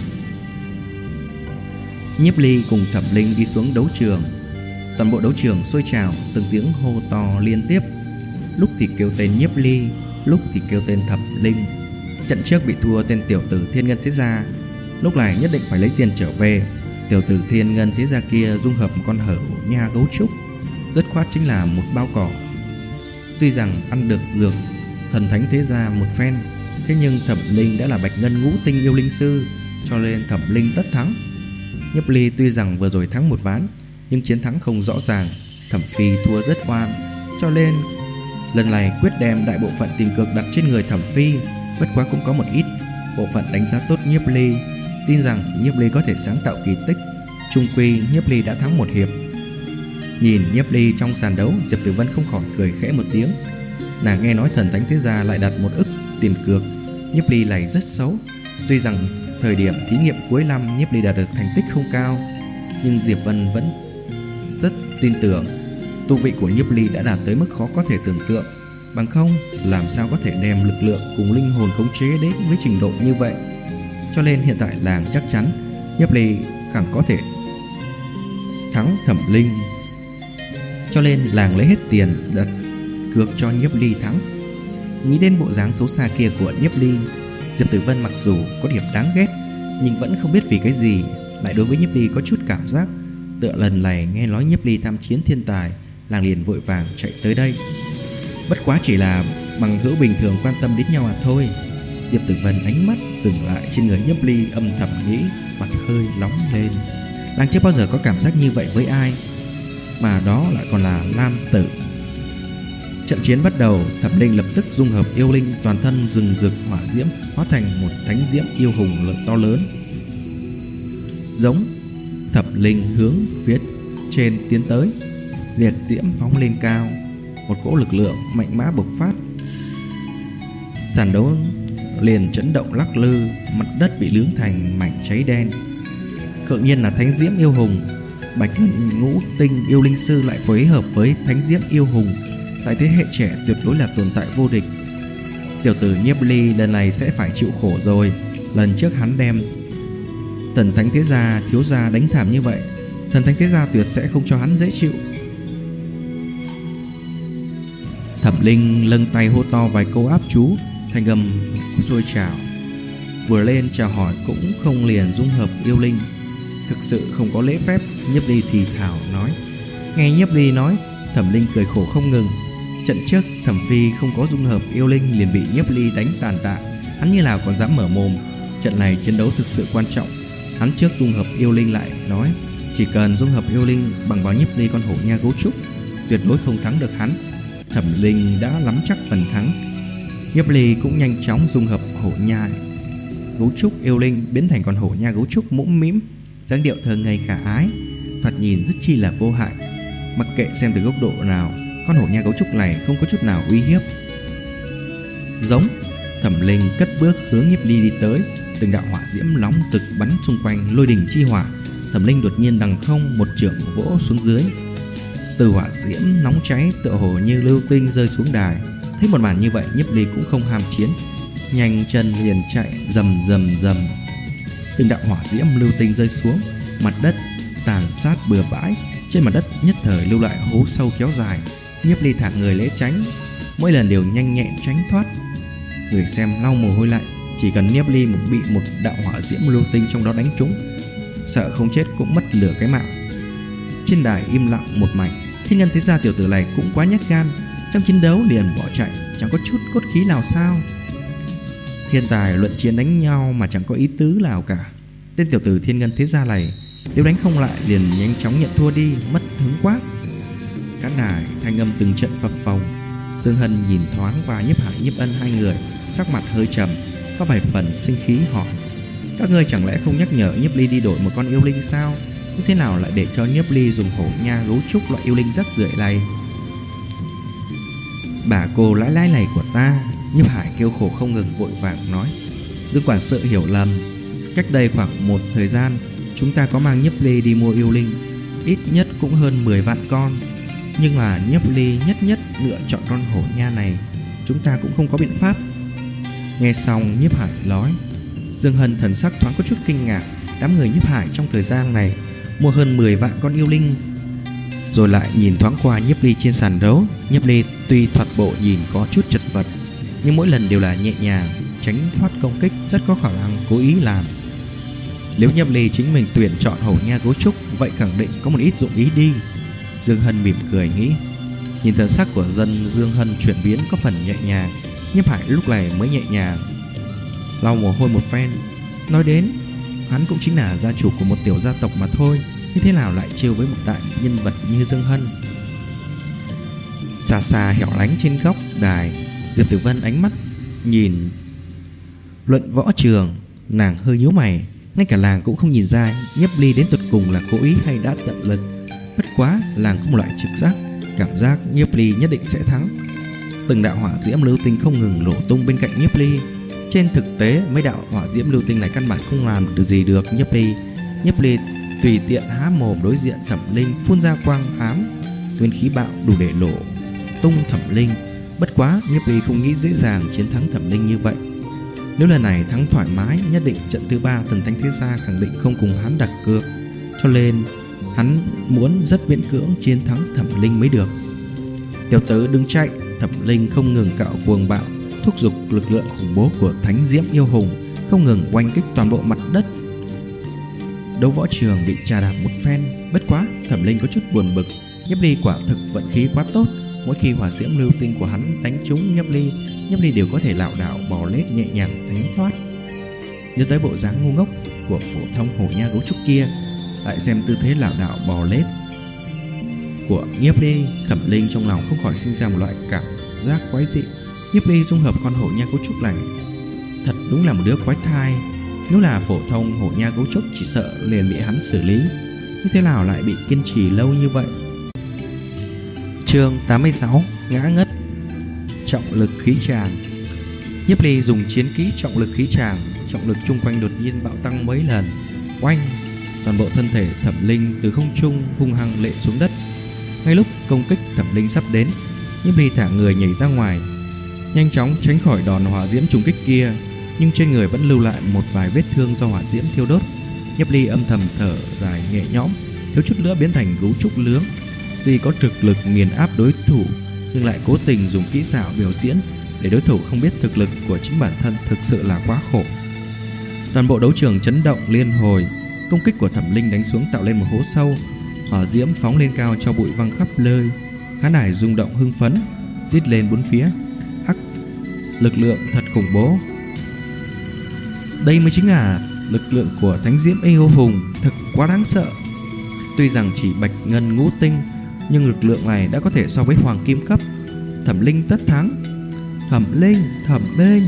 Nhiếp Ly cùng Thẩm Linh đi xuống đấu trường. Toàn bộ đấu trường sôi trào, từng tiếng hô to liên tiếp. Lúc thì kêu tên Nhiếp Ly, lúc thì kêu tên Thẩm Linh. Trận trước bị thua tên tiểu tử Thiên Ngân thế gia, lúc này nhất định phải lấy tiền trở về. Tiểu tử Thiên Ngân thế gia kia dung hợp một con hổ nha gấu trúc, rất khoát chính là một bao cỏ. Tuy rằng ăn được dược thần thánh thế gia một phen, thế nhưng Thẩm Linh đã là Bạch Ngân ngũ tinh yêu linh sư, cho nên Thẩm Linh tất thắng. Nhiếp Ly tuy rằng vừa rồi thắng một ván, nhưng chiến thắng không rõ ràng. Thẩm Phi thua rất oan, cho nên lần này quyết đem đại bộ phận tiền cược đặt trên người Thẩm Phi. Bất quá cũng có một ít bộ phận đánh giá tốt Nhiếp Ly, tin rằng Nhiếp Ly có thể sáng tạo kỳ tích. Chung quy Nhiếp Ly đã thắng một hiệp. Nhìn Nhiếp Ly trong sàn đấu, Diệp Tử Vân không khỏi cười khẽ một tiếng. Nàng nghe nói thần thánh thế gia lại đặt 1 ức tiền cược, Nhiếp Ly này rất xấu. Tuy rằng thời điểm thí nghiệm cuối năm Nhiếp Ly đạt được thành tích không cao, nhưng Diệp Vân vẫn rất tin tưởng tu vị của Nhiếp Ly đã đạt tới mức khó có thể tưởng tượng. Bằng không làm sao có thể đem lực lượng cùng linh hồn khống chế đến với trình độ như vậy. Cho nên hiện tại làng chắc chắn Nhiếp Ly càng có thể thắng Thẩm Linh, cho nên làng lấy hết tiền đặt cược cho Nhiếp Ly thắng. Nghĩ đến bộ dáng xấu xa kia của Nhiếp Ly, Diệp Tử Vân mặc dù có điểm đáng ghét, nhưng vẫn không biết vì cái gì lại đối với Nhiếp Ly có chút cảm giác. Tựa lần này nghe nói Nhiếp Ly tham chiến thiên tài, làng liền vội vàng chạy tới đây. Bất quá chỉ là bằng hữu bình thường quan tâm đến nhau thôi. Diệp Tử Vân ánh mắt dừng lại trên người Nhiếp Ly, âm thầm nghĩ, mặt hơi nóng lên. Làng chưa bao giờ có cảm giác như vậy với ai, mà đó lại còn là nam tử. Trận chiến bắt đầu, Thẩm Linh lập tức dung hợp yêu linh, toàn thân rừng rực hỏa diễm, hóa thành một thánh diễm yêu hùng to lớn. Giống Thẩm Linh hướng phía trên tiến tới, liệt diễm phóng lên cao, một cỗ lực lượng mạnh mẽ bộc phát. Sàn đấu liền chấn động lắc lư, mặt đất bị nướng thành mảnh cháy đen. Tự nhiên là thánh diễm yêu hùng. Bạch ngũ tinh yêu linh sư lại phối hợp với thánh diễm yêu hùng, tại thế hệ trẻ tuyệt đối là tồn tại vô địch. Tiểu tử Nhiếp Ly lần này sẽ phải chịu khổ rồi. Lần trước hắn đem thần thánh thế gia thiếu gia đánh thảm như vậy, thần thánh thế gia tuyệt sẽ không cho hắn dễ chịu. Thẩm Linh lâng tay hô to vài câu áp chú, thanh âm sôi trào. Vừa lên chào hỏi cũng không liền dung hợp yêu linh, thực sự không có lễ phép. Nhiếp Ly thì thào nói. Nghe Nhiếp Ly nói, Thẩm Linh cười khổ không ngừng. Trận trước Thẩm Phi không có dung hợp yêu linh liền bị Nhiếp Ly đánh tàn tạ, hắn như nào còn dám mở mồm. Trận này chiến đấu thực sự quan trọng. Hắn trước dung hợp yêu linh lại nói, chỉ cần dung hợp yêu linh bằng vào Nhiếp Ly con hổ nha gấu trúc, tuyệt đối không thắng được hắn. Thẩm Linh đã nắm chắc phần thắng. Nhiếp Ly cũng nhanh chóng dung hợp hổ nha gấu trúc yêu linh, biến thành con hổ nha gấu trúc mũm mĩm, dáng điệu thơ ngây khả ái, thoạt nhìn rất chi là vô hại. Mặc kệ xem từ góc độ nào, con hổ nha gấu trúc này không có chút nào uy hiếp. Giống Thẩm Linh cất bước hướng Nhiếp Ly đi tới, từng đạo hỏa diễm nóng rực bắn xung quanh, lôi đình chi hỏa. Thẩm Linh đột nhiên đằng không một chưởng vỗ xuống dưới, từ hỏa diễm nóng cháy tựa hồ như lưu tinh rơi xuống đài. Thấy một màn như vậy, Nhiếp Ly cũng không ham chiến, nhanh chân liền chạy rầm rầm rầm. từng đạo hỏa diễm lưu tinh rơi xuống, mặt đất tàn sát bừa bãi. Trên mặt đất nhất thời lưu lại hố sâu kéo dài. Nhiếp Ly thả người né tránh, mỗi lần đều nhanh nhẹn tránh thoát. Người xem lau mồ hôi lạnh. Chỉ cần Nhiếp Ly bị một đạo hỏa diễm lưu tinh trong đó đánh trúng, sợ không chết cũng mất nửa cái mạng. Trên đài im lặng một mảnh. Thiên Nhân Thế Gia tiểu tử này cũng quá nhát gan, trong chiến đấu liền bỏ chạy, chẳng có chút cốt khí nào sao? Thiên tài luận chiến đánh nhau mà chẳng có ý tứ nào cả. Tên tiểu tử Thiên Nhân Thế Gia này nếu đánh không lại liền nhanh chóng nhận thua đi, mất hứng quá. Khán đài thanh âm từng trận phập phồng. Dương Hân nhìn thoáng qua Nhiếp Hải, Nhiếp Ân hai người, sắc mặt hơi trầm, có vài phần sinh khí hỏi: các ngươi chẳng lẽ không nhắc nhở Nhiếp Ly đi đổi một con yêu linh sao? Như thế nào lại để cho Nhiếp Ly dùng hổ nha gấu trúc loại yêu linh rắc rưởi này? Bà cô lãi lãi này của ta. Nhiếp Hải kêu khổ không ngừng, vội vàng nói: Dương quản sự hiểu lầm. Cách đây khoảng một thời gian, chúng ta có mang Nhiếp Ly đi mua yêu linh, ít nhất cũng hơn 10 vạn con. Nhưng mà Nhiếp Ly nhất lựa chọn con hổ nha này, chúng ta cũng không có biện pháp. Nghe xong Nhiếp Hải nói, Dương Hân thần sắc thoáng có chút kinh ngạc. Đám người Nhiếp Hải trong thời gian này mua hơn 10 vạn con yêu linh. Rồi lại nhìn thoáng qua Nhiếp Ly trên sàn đấu. Nhiếp Ly tuy thoạt bộ nhìn có chút chật vật, nhưng mỗi lần đều là nhẹ nhàng tránh thoát công kích, rất có khả năng cố ý làm. Nếu Nhiếp Ly chính mình tuyển chọn hổ nha gấu trúc, vậy khẳng định có một ít dụng ý đi. Dương Hân mỉm cười nghĩ. Nhìn thần sắc của Dương Hân chuyển biến có phần nhẹ nhàng, Nhiếp Hải lúc này mới nhẹ nhàng lau mồ hôi một phen, nói đến hắn cũng chính là gia chủ của một tiểu gia tộc mà thôi, như thế nào lại trêu với một đại nhân vật như Dương Hân. Xa xa hẻo lánh trên góc đài, Diệp Tử Vân ánh mắt nhìn luận võ trường, nàng hơi nhíu mày. Ngay cả làng cũng không nhìn ra Nhiếp Ly đến tột cùng là cố ý hay đã tận lực. Bất quá làng có một loại trực giác, cảm giác Nhiếp Ly nhất định sẽ thắng. Từng đạo hỏa diễm lưu tinh không ngừng nổ tung bên cạnh Nhiếp Ly. Trên thực tế mấy đạo hỏa diễm lưu tinh này căn bản không làm được gì được Nhiếp Ly. Nhiếp Ly tùy tiện há mồm đối diện Thẩm Linh, phun ra quang ám, nguyên khí bạo đủ để nổ tung Thẩm Linh. Bất quá Nhiếp Ly không nghĩ dễ dàng chiến thắng Thẩm Linh như vậy. Nếu lần này thắng thoải mái, nhất định trận thứ 3 Thần Thánh Thế Gia khẳng định không cùng hắn đặt cược, cho nên hắn muốn rất miễn cưỡng chiến thắng Thẩm Linh mới được. Tiểu tử đừng chạy. Thẩm Linh không ngừng cạo cuồng bạo, thúc giục lực lượng khủng bố của Thánh Diễm Yêu Hùng, không ngừng oanh kích toàn bộ mặt đất. Đấu võ trường bị trà đạp một phen. Bất quá Thẩm Linh có chút buồn bực. Nhiếp Ly quả thực vận khí quá tốt, mỗi khi hỏa diễm lưu tinh của hắn đánh trúng Nhiếp Ly đều có thể lảo đảo bò lết nhẹ nhàng tránh thoát. Nhớ tới bộ dáng ngu ngốc của phổ thông hổ nha gấu trúc kia, lại xem tư thế lảo đảo bò lết của Nhiếp Ly, Thẩm Linh trong lòng không khỏi sinh ra một loại cảm giác quái dị. Nhiếp Ly dung hợp con hổ nha gấu trúc này thật đúng là một đứa quái thai. Nếu là phổ thông hổ nha gấu trúc chỉ sợ liền bị hắn xử lý, như thế nào lại bị kiên trì lâu như vậy. Chương 86 ngã ngất. Trọng lực khí tràng. Nhiếp Ly dùng chiến kỹ trọng lực khí tràng, trọng lực chung quanh đột nhiên bạo tăng mấy lần. Oanh! Toàn bộ thân thể Thẩm Linh từ không trung hung hăng lệ xuống đất. Ngay lúc công kích Thẩm Linh sắp đến, Nhiếp Ly thả người nhảy ra ngoài, nhanh chóng tránh khỏi đòn hỏa diễm trùng kích kia, nhưng trên người vẫn lưu lại một vài vết thương do hỏa diễm thiêu đốt. Nhiếp Ly âm thầm thở dài nhẹ nhõm, thiếu chút nữa biến thành gấu trúc lướng. Tuy có thực lực nghiền áp đối thủ, nhưng lại cố tình dùng kỹ xảo biểu diễn để đối thủ không biết thực lực của chính bản thân, thực sự là quá khổ. Toàn bộ đấu trường chấn động liên hồi. Công kích của Thẩm Linh đánh xuống tạo lên một hố sâu, hỏa diễm phóng lên cao cho bụi văng khắp nơi. Khán đài rung động hưng phấn, rít lên bốn phía. Ác, lực lượng thật khủng bố. Đây mới chính là lực lượng của Thánh Diễm Yêu Hùng, thật quá đáng sợ. Tuy rằng chỉ bạch ngân ngũ tinh, nhưng lực lượng này đã có thể so với hoàng kim cấp. Thẩm Linh tất thắng. Thẩm Linh, Thẩm Linh.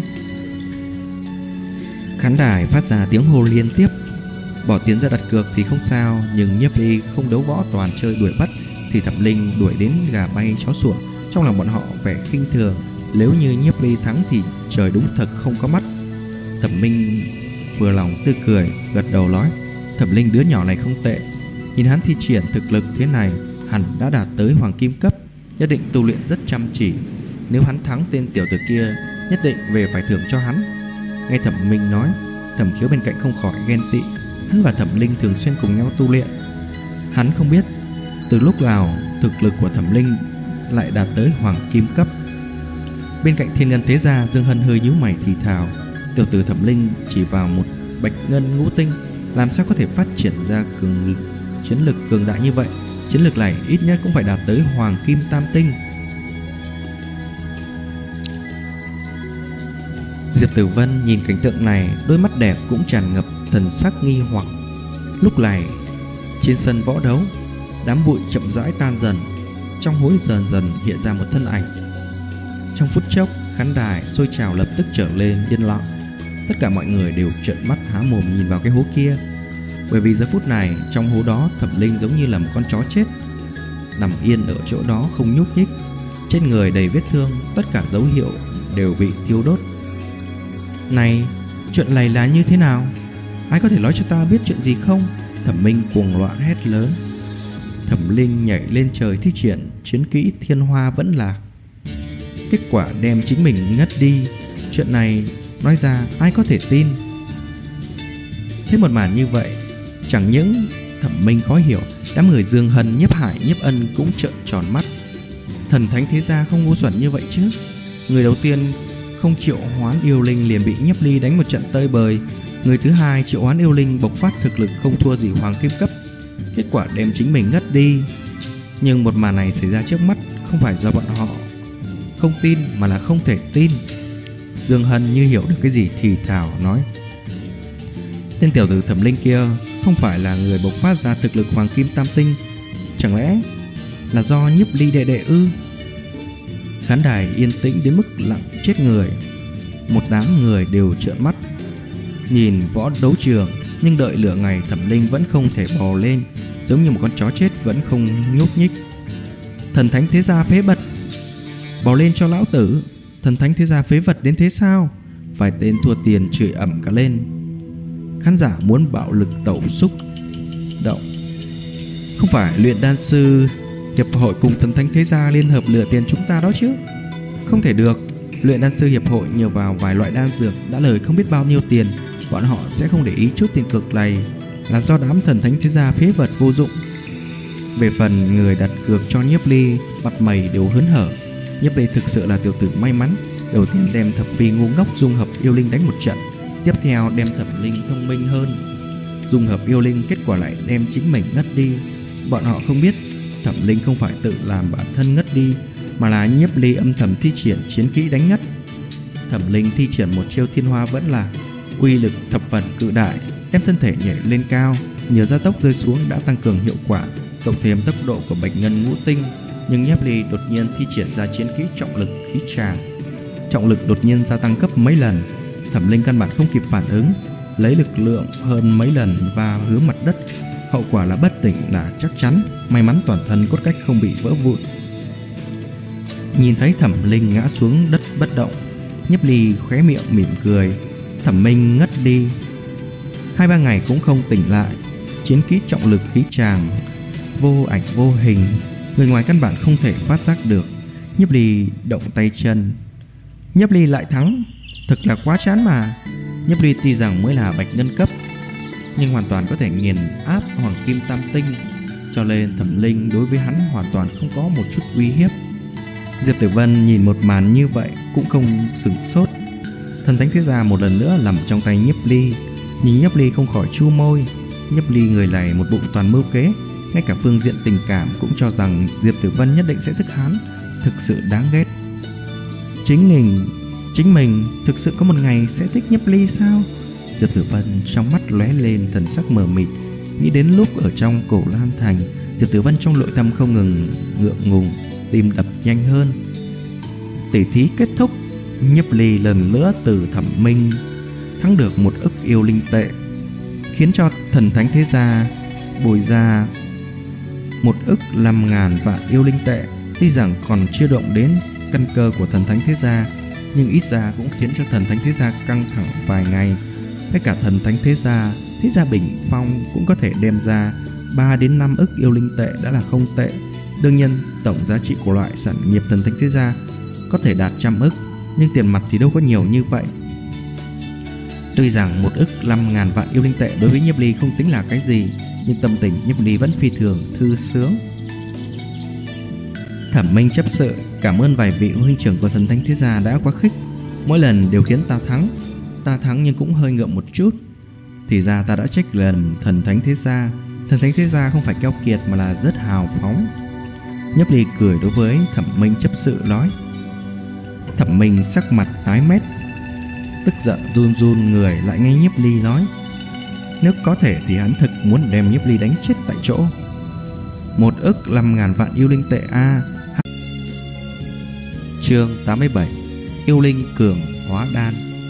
Khán đài phát ra tiếng hô liên tiếp. Bỏ tiền ra đặt cược thì không sao, nhưng Nhiếp Ly không đấu võ toàn chơi đuổi bắt thì Thẩm Linh đuổi đến gà bay chó sủa. Trong lòng bọn họ vẻ khinh thường, nếu như Nhiếp Ly thắng thì trời đúng thật không có mắt. Thẩm Minh vừa lòng tươi cười, gật đầu nói: Thẩm Linh đứa nhỏ này không tệ, nhìn hắn thi triển thực lực thế này hẳn đã đạt tới hoàng kim cấp, nhất định tu luyện rất chăm chỉ. Nếu hắn thắng tên tiểu tử kia, nhất định về phải thưởng cho hắn. Nghe Thẩm Minh nói, Thẩm Khiếu bên cạnh không khỏi ghen tị. Hắn và Thẩm Linh thường xuyên cùng nhau tu luyện. Hắn không biết từ lúc nào thực lực của Thẩm Linh lại đạt tới hoàng kim cấp. Bên cạnh Thiên Ngân Thế Gia, Dương Hân hơi nhíu mày thì thào: tiểu tử Thẩm Linh chỉ vào một bạch ngân ngũ tinh, làm sao có thể phát triển ra chiến lực cường đại như vậy? Chiến lực này ít nhất cũng phải đạt tới hoàng kim tam tinh. Diệp Tử Vân nhìn cảnh tượng này, đôi mắt đẹp cũng tràn ngập thần sắc nghi hoặc. Lúc này trên sân võ đấu, đám bụi chậm rãi tan dần, trong hối dần dần hiện ra một thân ảnh. Trong phút chốc, khán đài sôi trào lập tức trở lên yên lặng. Tất cả mọi người đều trợn mắt há mồm nhìn vào cái hố kia, bởi vì giờ phút này trong hố đó Thẩm Linh giống như là một con chó chết, nằm yên ở chỗ đó không nhúc nhích, trên người đầy vết thương, tất cả dấu hiệu đều bị thiêu đốt. Này, chuyện này là như thế nào? Ai có thể nói cho ta biết chuyện gì không? Thẩm Minh cuồng loạn hét lớn. Thẩm Linh nhảy lên trời thi triển chiến kỹ Thiên Hoa Vẫn Lạc, kết quả đem chính mình ngất đi. Chuyện này nói ra ai có thể tin? Thế một màn như vậy, chẳng những Thẩm Minh khó hiểu, đám người Dương Hân, Nhiếp Hải, Nhiếp Ân cũng trợn tròn mắt. Thần Thánh Thế Gia không ngu xuẩn như vậy chứ. Người đầu tiên không triệu hoán yêu linh liền bị Nhiếp Ly đánh một trận tơi bời. Người thứ hai triệu hoán yêu linh bộc phát thực lực không thua gì hoàng kim cấp, kết quả đem chính mình ngất đi. Nhưng một màn này xảy ra trước mắt, không phải do bọn họ không tin mà là không thể tin. Dương Hân như hiểu được cái gì thì thào nói: tên tiểu tử Thẩm Linh kia không phải là người bộc phát ra thực lực hoàng kim tam tinh, chẳng lẽ là do Nhiếp Ly đệ đệ ư? Khán đài yên tĩnh đến mức lặng chết người. Một đám người đều trợn mắt nhìn võ đấu trường, nhưng đợi lửa ngày Thẩm Linh vẫn không thể bò lên, giống như một con chó chết vẫn không nhúc nhích. Thần Thánh Thế Gia phế vật, bò lên cho lão tử! Thần Thánh Thế Gia phế vật đến thế sao? Vài tên thua tiền chửi ầm cả lên. Khán giả muốn bạo lực tẩu xúc động. Không phải luyện đan sư hiệp hội cùng Thần Thánh Thế Gia liên hợp lừa tiền chúng ta đó chứ? Không thể được. Luyện đan sư hiệp hội nhờ vào vài loại đan dược đã lời không biết bao nhiêu tiền, bọn họ sẽ không để ý chút tiền cược này là do đám Thần Thánh Thế Gia phế vật vô dụng. Về phần người đặt cược cho Nhiếp Ly, mặt mày đều hớn hở. Nhiếp Ly thực sự là tiểu tử may mắn, đầu tiên đem Thẩm Phi ngu ngốc dung hợp yêu linh đánh một trận, tiếp theo đem Thẩm Linh thông minh hơn dung hợp yêu linh, kết quả lại đem chính mình ngất đi. Bọn họ không biết Thẩm Linh không phải tự làm bản thân ngất đi, mà là Nhiếp Ly âm thầm thi triển chiến kỹ đánh ngất. Thẩm Linh thi triển một chiêu Thiên Hoa Vẫn Lạc, uy lực thập phần cự đại, đem thân thể nhảy lên cao, nhờ gia tốc rơi xuống đã tăng cường hiệu quả, cộng thêm tốc độ của bạch ngân ngũ tinh. Nhưng Nhiếp Ly đột nhiên thi triển ra chiến kỹ trọng lực khí tràng, trọng lực đột nhiên gia tăng gấp mấy lần. Thẩm Linh căn bản không kịp phản ứng, lấy lực lượng hơn mấy lần và hướng mặt đất, hậu quả là bất tỉnh là chắc chắn. May mắn toàn thân cốt cách không bị vỡ vụn. Nhìn thấy Thẩm Linh ngã xuống đất bất động, Nhiếp Ly khóe miệng mỉm cười. Thẩm Minh ngất đi 2-3 ngày cũng không tỉnh lại. Chiến kỹ trọng lực khí tràng vô ảnh vô hình, người ngoài căn bản không thể phát giác được. Nhiếp Ly động tay chân, Nhiếp Ly lại thắng, thật là quá chán mà. Nhiếp Ly tuy rằng mới là bạch ngân cấp, nhưng hoàn toàn có thể nghiền áp hoàng kim tam tinh, cho nên Thẩm Linh đối với hắn hoàn toàn không có một chút uy hiếp. Diệp Tử Vân nhìn một màn như vậy cũng không sửng sốt. Thần Thánh Thế Gia một lần nữa nằm trong tay Nhiếp Ly, nhìn Nhiếp Ly không khỏi chu môi. Nhiếp Ly người này một bụng toàn mưu kế, ngay cả phương diện tình cảm cũng cho rằng Diệp Tử Vân nhất định sẽ thích hắn, thực sự đáng ghét. Chính mình thực sự có một ngày sẽ thích Nhiếp Ly sao? Diệp Tử Vân trong mắt lóe lên thần sắc mờ mịt, nghĩ đến lúc ở trong Cổ Lam Thành, Diệp Tử Vân trong nội tâm không ngừng ngượng ngùng, tim đập nhanh hơn. Tỷ thí kết thúc, Nhiếp Ly lần nữa từ Thẩm Minh thắng được 1 ức yêu linh tệ, khiến cho Thần Thánh Thế Gia bồi ra 1 ức 5.000 vạn yêu linh tệ. Tuy rằng còn chưa động đến căn cơ của Thần Thánh Thế Gia, nhưng ít ra cũng khiến cho Thần Thánh Thế Gia căng thẳng vài ngày. Ngay cả Thần Thánh Thế Gia Bình Phong cũng có thể đem ra 3 đến 5 ức yêu linh tệ đã là không tệ. Đương nhiên tổng giá trị của loại sản nghiệp Thần Thánh Thế Gia có thể đạt 100 ức, nhưng tiền mặt thì đâu có nhiều như vậy. Tuy rằng 1.500.000 vạn yêu linh tệ đối với Nhiếp Ly không tính là cái gì, nhưng tâm tình Nhiếp Ly vẫn phi thường thư sướng. Thẩm Minh chấp sự: cảm ơn vài vị huynh trưởng của Thần Thánh Thế Gia đã quá khích, mỗi lần đều khiến ta thắng nhưng cũng hơi ngượng một chút. Thì ra ta đã trách lầm Thần Thánh Thế Gia. Thần Thánh Thế Gia không phải keo kiệt mà là rất hào phóng. Nhiếp Ly cười đối với Thẩm Minh chấp sự nói. Thẩm Minh sắc mặt tái mét, tức giận run run người, lại nghe Nhiếp Ly nói. Nếu có thể thì hắn thực muốn đem Nhiếp Ly đánh chết tại chỗ. 1.500.000 vạn yêu linh tệ a. Chương 87: Yêu linh cường hóa đan.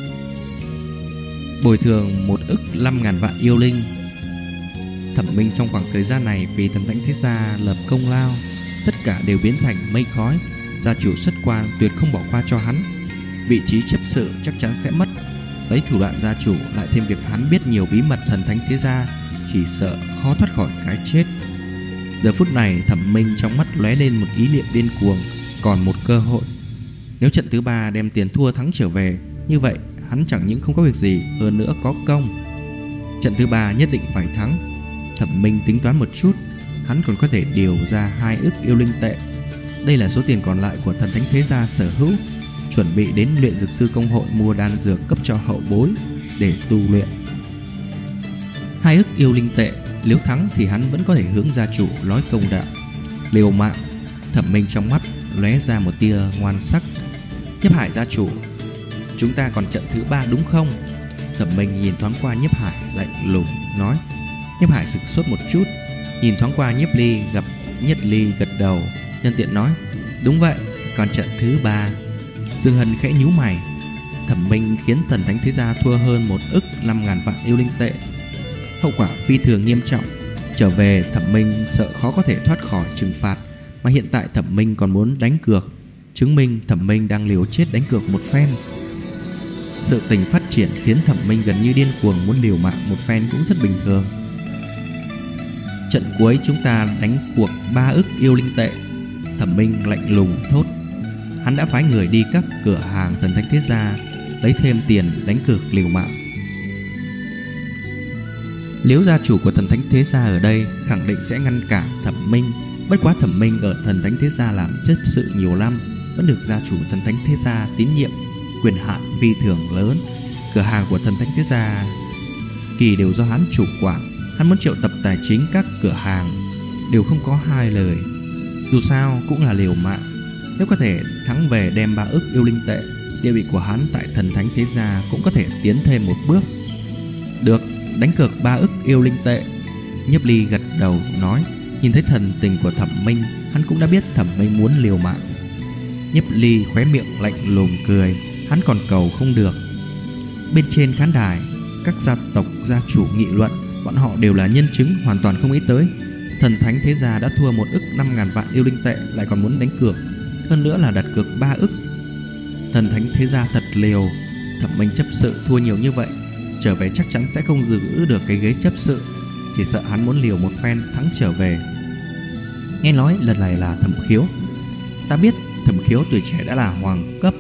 Bồi thường 1.500.000 vạn yêu linh. Thẩm Minh trong khoảng thời gian này vì Thần Thánh Thế Gia lập công lao, tất cả đều biến thành mây khói. Gia chủ xuất quan tuyệt không bỏ qua cho hắn. Vị trí chấp sự chắc chắn sẽ mất. Lấy thủ đoạn gia chủ lại thêm việc hắn biết nhiều bí mật Thần Thánh Thế Gia, chỉ sợ khó thoát khỏi cái chết. Giờ phút này Thẩm Minh trong mắt lóe lên một ý niệm điên cuồng. Còn một cơ hội. Nếu trận thứ 3 đem tiền thua thắng trở về, như vậy hắn chẳng những không có việc gì, hơn nữa có công. Trận thứ 3 nhất định phải thắng. Thẩm Minh tính toán một chút, hắn còn có thể điều ra 2 ức yêu linh tệ. Đây là số tiền còn lại của Thần Thánh Thế Gia sở hữu, chuẩn bị đến luyện dược sư công hội mua đan dược cấp cho hậu bối để tu luyện. 2 ức yêu linh tệ, nếu thắng thì hắn vẫn có thể hướng gia chủ nói công đạo. Liều mạng. Thẩm Minh trong mắt lóe ra một tia ngoan sắc. Nhiếp Hải gia chủ, chúng ta còn trận thứ 3 đúng không? Thẩm Minh nhìn thoáng qua Nhiếp Hải lạnh lùng nói. Nhiếp Hải sửng sốt một chút, nhìn thoáng qua Nhiếp Ly, gặp Nhiếp Ly gật đầu, nhân tiện nói. Đúng vậy, còn trận thứ 3. Dương Hân khẽ nhíu mày. Thẩm Minh khiến Thần Thánh Thế Gia thua hơn 1.500.000 vạn yêu linh tệ, hậu quả phi thường nghiêm trọng. Trở về Thẩm Minh sợ khó có thể thoát khỏi trừng phạt, mà hiện tại Thẩm Minh còn muốn đánh cược, chứng minh Thẩm Minh đang liều chết đánh cược một phen. Sự tình phát triển khiến Thẩm Minh gần như điên cuồng, muốn liều mạng một phen cũng rất bình thường. Trận cuối chúng ta đánh cuộc 3 ức yêu linh tệ. Thẩm Minh lạnh lùng thốt. Hắn đã phái người đi các cửa hàng Thần Thánh Thế Gia lấy thêm tiền đánh cược liều mạng. Nếu gia chủ của Thần Thánh Thế Gia ở đây, khẳng định sẽ ngăn cản Thẩm Minh. Bất quá Thẩm Minh ở Thần Thánh Thế Gia làm chấp sự nhiều năm, vẫn được gia chủ Thần Thánh Thế Gia tín nhiệm, quyền hạn phi thường lớn. Cửa hàng của Thần Thánh Thế Gia kỳ đều do hắn chủ quản. Hắn muốn triệu tập tài chính các cửa hàng đều không có hai lời. Dù sao cũng là liều mạng. Nếu có thể thắng về đem 3 ức yêu linh tệ, địa vị của hắn tại Thần Thánh Thế Gia cũng có thể tiến thêm một bước. Được, đánh cược 3 ức yêu linh tệ. Nhiếp Ly gật đầu nói. Nhìn thấy thần tình của Thẩm Minh, hắn cũng đã biết Thẩm Minh muốn liều mạng. Nhiếp Ly khóe miệng lạnh lùng cười. Hắn còn cầu không được. Bên trên khán đài, các gia tộc gia chủ nghị luận. Bọn họ đều là nhân chứng, hoàn toàn không nghĩ tới Thần Thánh Thế Gia đã thua 1.500.000 vạn yêu linh tệ, lại còn muốn đánh cược, hơn nữa là đặt cược 3 ức. Thần Thánh Thế Gia thật liều. Thẩm Minh chấp sự thua nhiều như vậy, trở về chắc chắn sẽ không giữ được cái ghế chấp sự. Chỉ sợ hắn muốn liều một phen thắng trở về. Nghe nói lần này là Thẩm Khiếu. Ta biết Thẩm Khiếu tuổi trẻ đã là hoàng cấp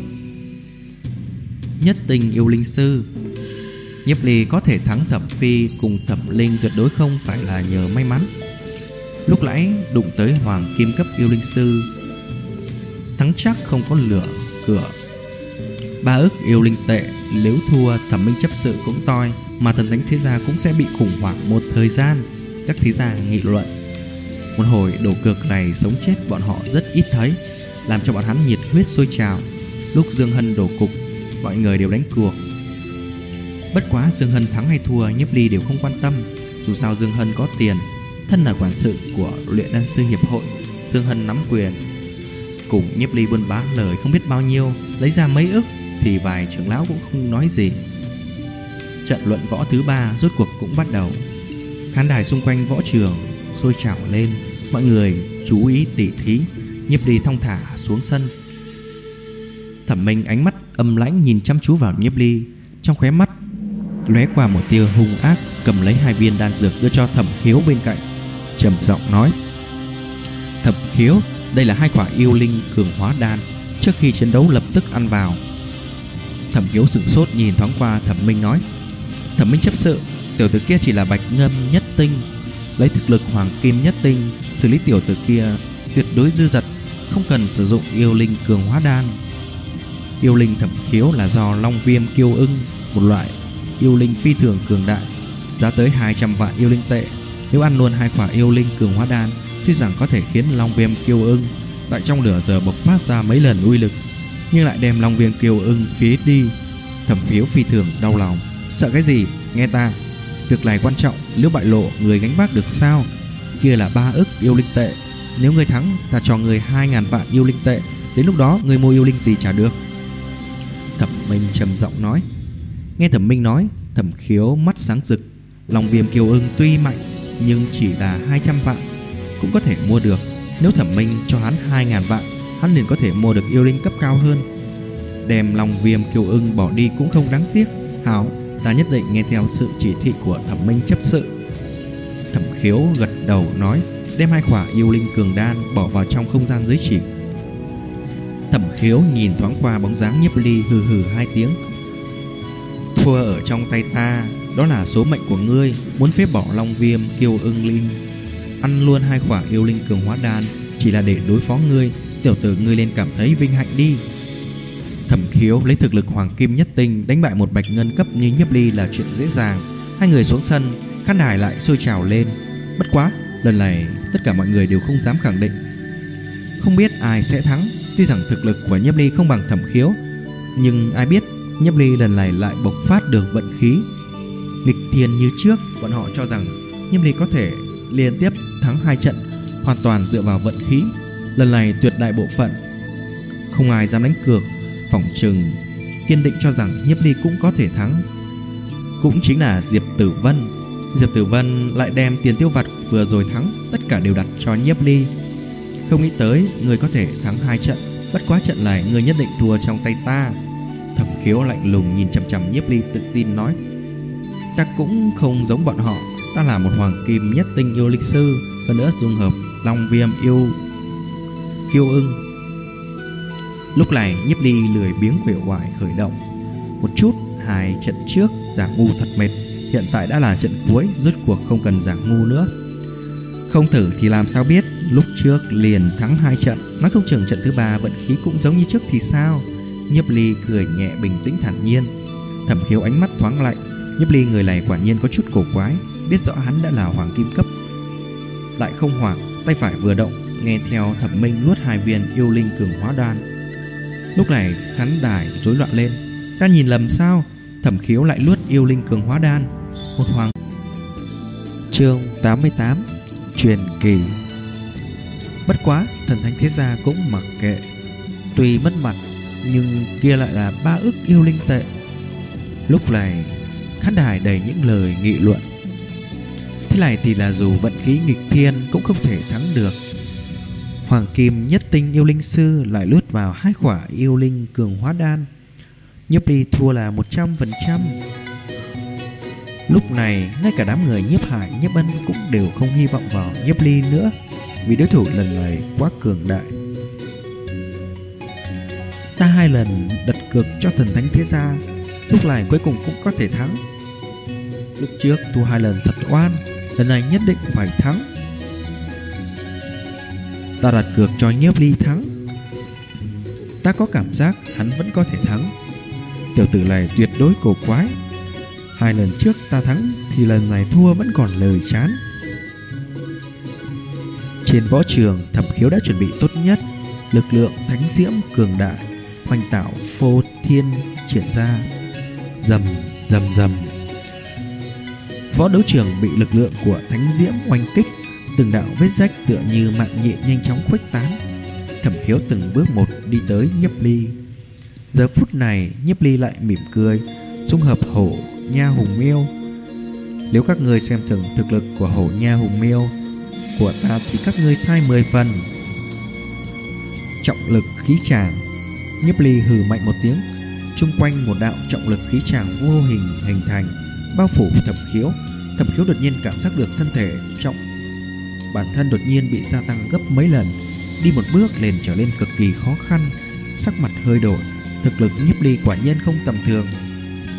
nhất tinh yêu linh sư. Nhiếp Ly có thể thắng Thẩm Phi cùng Thẩm Linh tuyệt đối không phải là nhờ may mắn. Lúc nãy đụng tới hoàng kim cấp yêu linh sư, thắng chắc không có lửa cửa. 3 ức yêu linh tệ, nếu thua Thẩm Minh chấp sự cũng toi, mà Thần Thánh Thế Gia cũng sẽ bị khủng hoảng một thời gian. Các thế gia nghị luận. Một hồi đổ cược này sống chết bọn họ rất ít thấy, làm cho bọn hắn nhiệt huyết sôi trào. Lúc Dương Hân đổ cục, mọi người đều đánh cuộc. Bất quá Dương Hân thắng hay thua, Nhiếp Ly đều không quan tâm. Dù sao Dương Hân có tiền, thân là quản sự của luyện đan sư hiệp hội, Dương Hân nắm quyền. Cùng Nhiếp Ly buôn bán lời không biết bao nhiêu, lấy ra mấy ức thì vài trưởng lão cũng không nói gì. Trận luận võ thứ 3 rốt cuộc cũng bắt đầu. Khán đài xung quanh võ trường sôi trào lên, mọi người chú ý tỉ thí. Nhiếp Ly thong thả xuống sân. Thẩm Minh ánh mắt âm lãnh nhìn chăm chú vào Nhiếp Ly, trong khóe mắt lóe qua một tia hung ác, cầm lấy 2 viên đan dược đưa cho Thẩm Khiếu bên cạnh, trầm giọng nói: Thẩm Khiếu, đây là 2 quả yêu linh cường hóa đan, trước khi chiến đấu lập tức ăn vào. Thẩm Khiếu sửng sốt nhìn thoáng qua Thẩm Minh nói: Thẩm Minh chấp sự, tiểu tử kia chỉ là bạch ngân nhất tinh, lấy thực lực hoàng kim nhất tinh xử lý tiểu tử kia tuyệt đối dư dật, không cần sử dụng yêu linh cường hóa đan. Yêu linh thẩm khiếu là do long viêm kiêu ưng, một loại yêu linh phi thường cường đại, giá tới 200 vạn yêu linh tệ. Nếu ăn luôn 2 quả yêu linh cường hóa đan, tuy rằng có thể khiến long viêm kiêu ưng tại trong nửa giờ bộc phát ra mấy lần uy lực, nhưng lại đem long viêm kiêu ưng phế đi. Thẩm khiếu phi thường đau lòng. Sợ cái gì, nghe ta, việc này quan trọng, nếu bại lộ người gánh vác được sao? Kia là 3 ức yêu linh tệ, nếu người thắng ta cho người 2.000 vạn yêu linh tệ, đến lúc đó người mua yêu linh gì trả được? Thẩm Minh trầm giọng nói. Nghe Thẩm Minh nói, Thẩm khiếu mắt sáng rực. Long viêm kiêu ưng tuy mạnh nhưng chỉ là 200 vạn cũng có thể mua được. Nếu Thẩm Minh cho hắn 2.000 vạn, hắn liền có thể mua được yêu linh cấp cao hơn. Đem long viêm kiêu ưng bỏ đi cũng không đáng tiếc. Hảo, ta nhất định nghe theo sự chỉ thị của Thẩm Minh chấp sự. Thẩm khiếu gật đầu nói, đem 2 quả yêu linh cường đan bỏ vào trong không gian giới chỉ. Thẩm khiếu nhìn thoáng qua bóng dáng Nhiếp Ly, hừ hừ 2 tiếng. Thua ở trong tay ta, đó là số mệnh của ngươi. Muốn phế bỏ long viêm kiêu ưng linh, ăn luôn 2 quả yêu linh cường hóa đan chỉ là để đối phó ngươi. Tiểu tử ngươi nên cảm thấy vinh hạnh đi. Thẩm khiếu lấy thực lực hoàng kim nhất tinh đánh bại một bạch ngân cấp như Nhiếp Ly là chuyện dễ dàng. Hai người xuống sân, khán đài lại sôi trào lên. Bất quá lần này tất cả mọi người đều không dám khẳng định, không biết ai sẽ thắng. Tuy rằng thực lực của Nhiếp Ly không bằng Thẩm khiếu, nhưng ai biết Nhiếp Ly lần này lại bộc phát được vận khí nghịch thiên như trước. Bọn họ cho rằng Nhiếp Ly có thể liên tiếp thắng 2 trận, hoàn toàn dựa vào vận khí. Lần này tuyệt đại bộ phận không ai dám đánh cược, phỏng chừng kiên định cho rằng Nhiếp Ly cũng có thể thắng. Cũng chính là Diệp Tử Vân. Diệp Tử Vân lại đem tiền tiêu vặt vừa rồi thắng tất cả đều đặt cho Nhiếp Ly. Không nghĩ tới người có thể thắng 2 trận, bất quá trận này người nhất định thua trong tay ta. Thẩm khiếu lạnh lùng nhìn chằm chằm Nhiếp Ly, tự tin nói, ta cũng không giống bọn họ, ta là một hoàng kim nhất tinh yêu linh sư, hơn nữa dung hợp long viêm yêu kiêu ưng. Lúc này Nhiếp Ly lười biếng uể oải khởi động một chút. 2 trận trước giả ngu thật mệt, hiện tại đã là trận cuối, rốt cuộc không cần giả ngu nữa. Không thử thì làm sao biết, lúc trước liền thắng 2 trận, nói không chừng trận thứ 3 vận khí cũng giống như trước thì sao? Nhiếp Ly cười nhẹ bình tĩnh thản nhiên. Thẩm khiếu ánh mắt thoáng lạnh. Nhiếp Ly người này quả nhiên có chút cổ quái, biết rõ hắn đã là hoàng kim cấp lại không hoảng, tay phải vừa động, nghe theo Thẩm Minh nuốt 2 viên yêu linh cường hóa đan. Lúc này khán đài rối loạn lên. Ta nhìn lầm sao? Thẩm khiếu lại nuốt yêu linh cường hóa đan. Một hoàng. Chương 88 truyền kỳ. Bất quá thần thánh thế gia cũng mặc kệ, tuy mất mặt nhưng kia lại là 3 ức yêu linh tệ. Lúc này khán đài đầy những lời nghị luận. Thế này thì là dù vận khí nghịch thiên cũng không thể thắng được. Hoàng kim nhất tinh yêu linh sư lại lướt vào 2 quả yêu linh cường hóa đan. Nhiếp Ly thua là 100%. Lúc này ngay cả đám người Nhiếp Hải, Nhiếp Ân cũng đều không hy vọng vào Nhiếp Ly nữa, vì đối thủ lần này quá cường đại. Ta 2 lần đặt cược cho thần thánh thế gia, lúc này cuối cùng cũng có thể thắng. Lúc trước thua 2 lần thật oan, lần này nhất định phải thắng. Ta đặt cược cho Nhiếp Ly thắng, ta có cảm giác hắn vẫn có thể thắng. Tiểu tử này tuyệt đối cổ quái, 2 lần trước ta thắng thì lần này thua vẫn còn lời chán. Trên võ trường, Thẩm khiếu đã chuẩn bị tốt nhất, lực lượng thánh diễm cường đại hoành tạo phô thiên triển ra. Rầm rầm rầm, võ đấu trường bị lực lượng của thánh diễm oanh kích, từng đạo vết rách tựa như mạng nhện nhanh chóng khuếch tán. Thẩm khiếu từng bước một đi tới Nhiếp Ly. Giờ phút này Nhiếp Ly lại mỉm cười, dung hợp hổ nha hùng miêu. Nếu các ngươi xem thường thực lực của hổ nha hùng miêu của ta thì các ngươi sai 10 phần. Trọng lực khí tràng. Nhiếp Ly hừ mạnh một tiếng, chung quanh một đạo trọng lực khí tràng vô hình hình thành, bao phủ Thẩm khiếu. Thẩm khiếu đột nhiên cảm giác được thân thể trọng bản thân đột nhiên bị gia tăng gấp mấy lần, đi một bước liền trở nên cực kỳ khó khăn, sắc mặt hơi đổi. Thực lực Nhiếp Ly quả nhiên không tầm thường.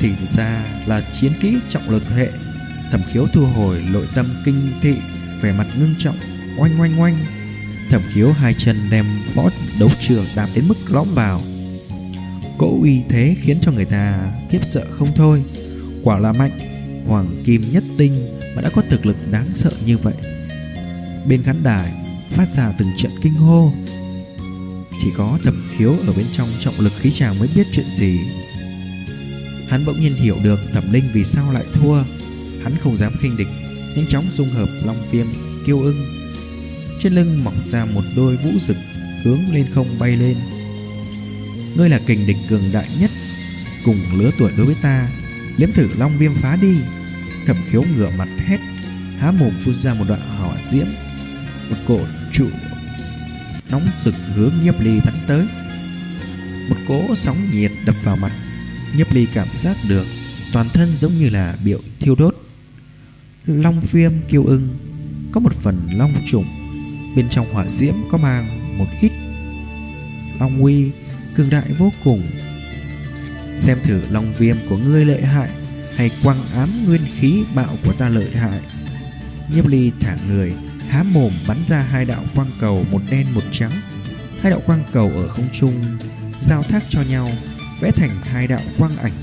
thì ra là chiến kỹ trọng lực hệ. Thẩm Khiếu thu hồi nội tâm kinh thị, vẻ mặt ngưng trọng. Oanh oanh oanh, Thẩm Khiếu hai chân đem võ đấu trường đạp đến mức lõm vào. Cỗ uy thế khiến cho người ta khiếp sợ không thôi. Quả là mạnh, hoàng kim nhất tinh mà đã có thực lực đáng sợ như vậy. Bên khán đài phát ra từng trận kinh hô. Chỉ có Thẩm Khiếu ở bên trong trọng lực khí tràng mới biết chuyện gì. Hắn bỗng nhiên hiểu được Thẩm Linh vì sao lại thua. Hắn không dám khinh địch, nhanh chóng dung hợp Long Viêm, Kiêu Ưng. Trên lưng mọc ra một đôi vũ rực hướng lên không bay lên. Ngươi là kình địch cường đại nhất cùng lứa tuổi đối với ta, liếm thử Long Viêm phá đi. Thẩm Khiếu ngửa mặt hét, há mồm phun ra một đoạn hỏa diễm. Một cỗ trụ nóng rực hướng Nhiếp Ly bắn tới. Một cỗ sóng nhiệt đập vào mặt. Nhiếp Ly cảm giác được toàn thân giống như là bị thiêu đốt. Long Viêm Kiêu Ưng có một phần long trùng, bên trong hỏa diễm có mang một ít long uy cường đại vô cùng. Xem thử Long Viêm của ngươi lợi hại hay quang ám nguyên khí bạo của ta lợi hại. Nhiếp Ly thả người, há mồm bắn ra hai đạo quang cầu, một đen một trắng. Hai đạo quang cầu ở không trung giao thác cho nhau, vẽ thành hai đạo quang ảnh.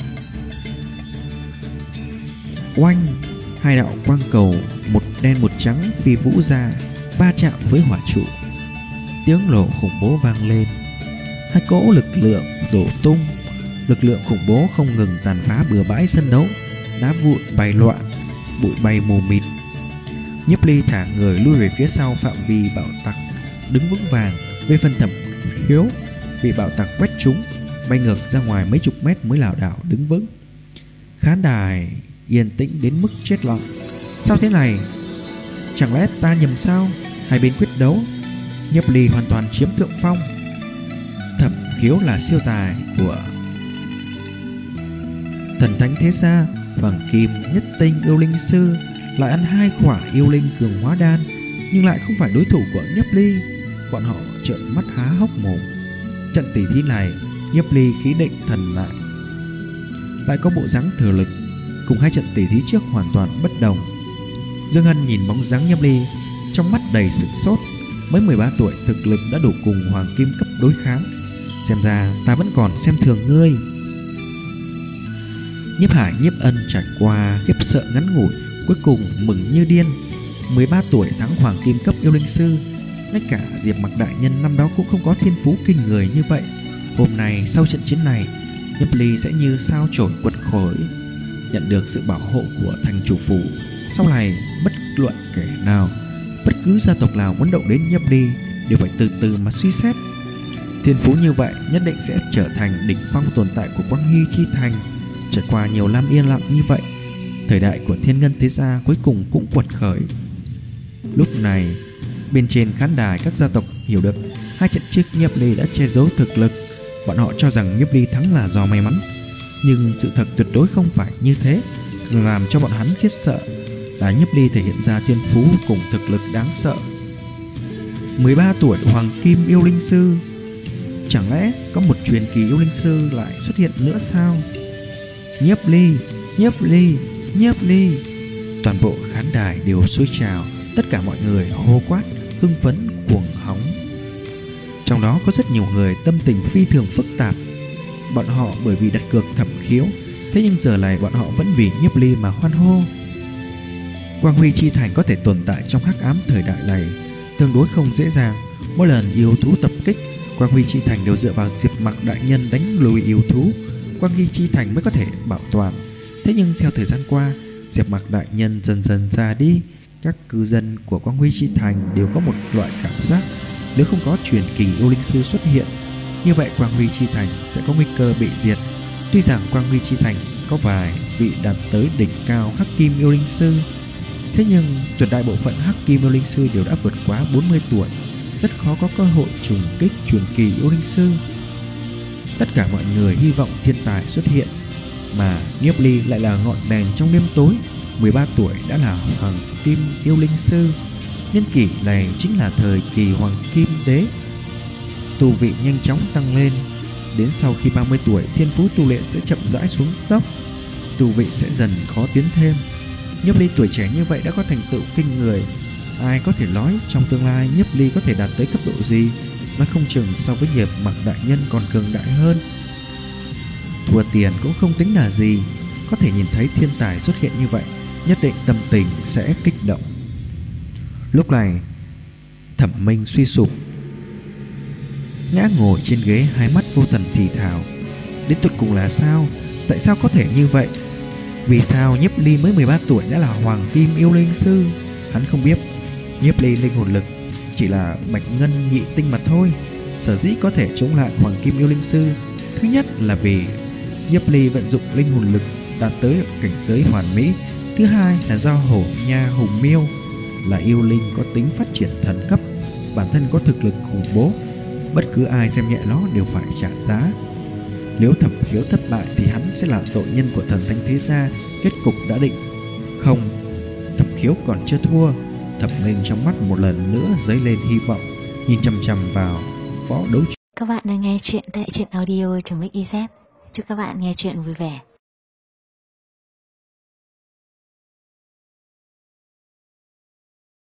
Oanh, hai đạo quang cầu một đen một trắng phi vũ ra, va chạm với hỏa trụ. Tiếng nổ khủng bố vang lên. Hai cỗ lực lượng rổ tung. Lực lượng khủng bố không ngừng tàn phá bừa bãi sân đấu. Đá vụn bay loạn, bụi bay mù mịt. Nhiếp Ly thả người lui về phía sau phạm vi bạo tặc, đứng vững vàng. Về phần Thẩm Khiếu bị bạo tặc quét trúng, bay ngược ra ngoài mấy chục mét mới lảo đảo đứng vững. Khán đài yên tĩnh đến mức chết lặng. Sao thế này? Chẳng lẽ ta nhầm sao? Hai bên quyết đấu, Nhiếp Ly hoàn toàn chiếm thượng phong. Thẩm Khiếu là siêu tài của thần thánh thế gia, hoàng kim nhất tinh yêu linh sư, lại ăn hai quả yêu linh cường hóa đan, nhưng lại không phải đối thủ của Nhiếp Ly. Bọn họ trợn mắt há hốc mồm. Trận tỷ thí này, Nhiếp Ly khí định thần lại có bộ dáng thừa lực, cùng hai trận tỷ thí trước hoàn toàn bất đồng. Dương Hân nhìn bóng dáng Nhiếp Ly, trong mắt đầy sửng sốt. Mới 13 tuổi, thực lực đã đủ cùng hoàng kim cấp đối kháng. Xem ra ta vẫn còn xem thường ngươi. Nhiếp Hải, Nhiếp Ân trải qua khiếp sợ ngắn ngủi, cuối cùng mừng như điên. 13 tuổi thắng hoàng kim cấp yêu linh sư, ngay cả Diệp Mặc đại nhân năm đó cũng không có thiên phú kinh người như vậy. Hôm nay sau trận chiến này, Nhiếp Ly sẽ như sao chổi quật khởi, nhận được sự bảo hộ của thành chủ phủ. Sau này bất luận kẻ nào, bất cứ gia tộc nào muốn động đến Nhiếp Ly đều phải từ từ mà suy xét. Thiên phú như vậy nhất định sẽ trở thành đỉnh phong tồn tại của Quang Hy chi thành. Trải qua nhiều năm yên lặng như vậy, thời đại của Thiên Ngân thế gia cuối cùng cũng quật khởi. Lúc này, bên trên khán đài các gia tộc hiểu được hai trận trước Nhiếp Ly đã che giấu thực lực. Bọn họ cho rằng Nhiếp Ly thắng là do may mắn, nhưng sự thật tuyệt đối không phải như thế. Làm cho bọn hắn khiếp sợ là Nhiếp Ly thể hiện ra thiên phú cùng thực lực đáng sợ. 13 tuổi hoàng kim yêu linh sư, chẳng lẽ có một truyền kỳ yêu linh sư lại xuất hiện nữa sao? Nhiếp Ly, Nhiếp Ly, Nhiếp Ly. Toàn bộ khán đài đều sôi trào, tất cả mọi người hô quát, hưng phấn cuồng hóng. Trong đó có rất nhiều người tâm tình phi thường phức tạp. Bọn họ bởi vì đặt cược Thẩm Khiếu, thế nhưng giờ này bọn họ vẫn vì Nhiếp Ly mà hoan hô. Quang Huy chi thành có thể tồn tại trong hắc ám thời đại này tương đối không dễ dàng. Mỗi lần yêu thú tập kích, Quang Huy chi thành đều dựa vào Diệp Mặc đại nhân đánh lùi yêu thú, Quang Huy chi thành mới có thể bảo toàn. Thế nhưng theo thời gian qua, Diệp Mặc đại nhân dần dần ra đi, các cư dân của Quang Huy chi thành đều có một loại cảm giác, nếu không có truyền kỳ yêu linh sư xuất hiện, như vậy Quang Huy chi thành sẽ có nguy cơ bị diệt. Tuy rằng Quang Huy chi thành có vài vị đạt tới đỉnh cao hắc kim yêu linh sư, thế nhưng tuyệt đại bộ phận hắc kim yêu linh sư đều đã vượt quá 40 tuổi, rất khó có cơ hội trùng kích truyền kỳ yêu linh sư. Tất cả mọi người hy vọng thiên tài xuất hiện, mà Nhiếp Ly lại là ngọn đèn trong đêm tối. 13 tuổi đã là hoàng kim yêu linh sư, niên kỷ này chính là thời kỳ hoàng kim đế. Tu vị nhanh chóng tăng lên, đến sau khi 30 tuổi thiên phú tu luyện sẽ chậm rãi xuống dốc. tu vị sẽ dần khó tiến thêm. Nhiếp Ly tuổi trẻ như vậy đã có thành tựu kinh người, ai có thể nói trong tương lai Nhiếp Ly có thể đạt tới cấp độ gì, nó không chừng so với Nhiếp Mặc đại nhân còn cường đại hơn. Thua tiền cũng không tính là gì, có thể nhìn thấy thiên tài xuất hiện như vậy, nhất định tâm tình sẽ kích động. Lúc này Thẩm Minh suy sụp, ngã ngồi trên ghế, hai mắt vô thần thì thào: đến tột cùng là sao? Tại sao có thể như vậy? Vì sao Nhiếp Ly mới 13 tuổi đã là Hoàng Kim Yêu Linh Sư? Hắn không biết Nhiếp Ly linh hồn lực chỉ là bạch ngân nhị tinh mà thôi. Sở dĩ có thể chống lại Hoàng Kim Yêu Linh Sư, thứ nhất là vì Nhiếp Ly vận dụng linh hồn lực đạt tới cảnh giới hoàn mỹ, thứ hai là do Hổ Nha Hùng Miêu là yêu linh có tính phát triển thần cấp, bản thân có thực lực khủng bố, bất cứ ai xem nhẹ nó đều phải trả giá. Nếu Thẩm Khiếu thất bại thì hắn sẽ là tội nhân của Thần Thanh Thế Gia, kết cục đã định. Không, Thẩm Khiếu còn chưa thua. Thẩm Minh trong mắt một lần nữa dấy lên hy vọng, nhìn chằm chằm vào võ đấu. Các bạn đang nghe chuyện tại truyện audio.mix.iz. Chúc các bạn nghe chuyện vui vẻ.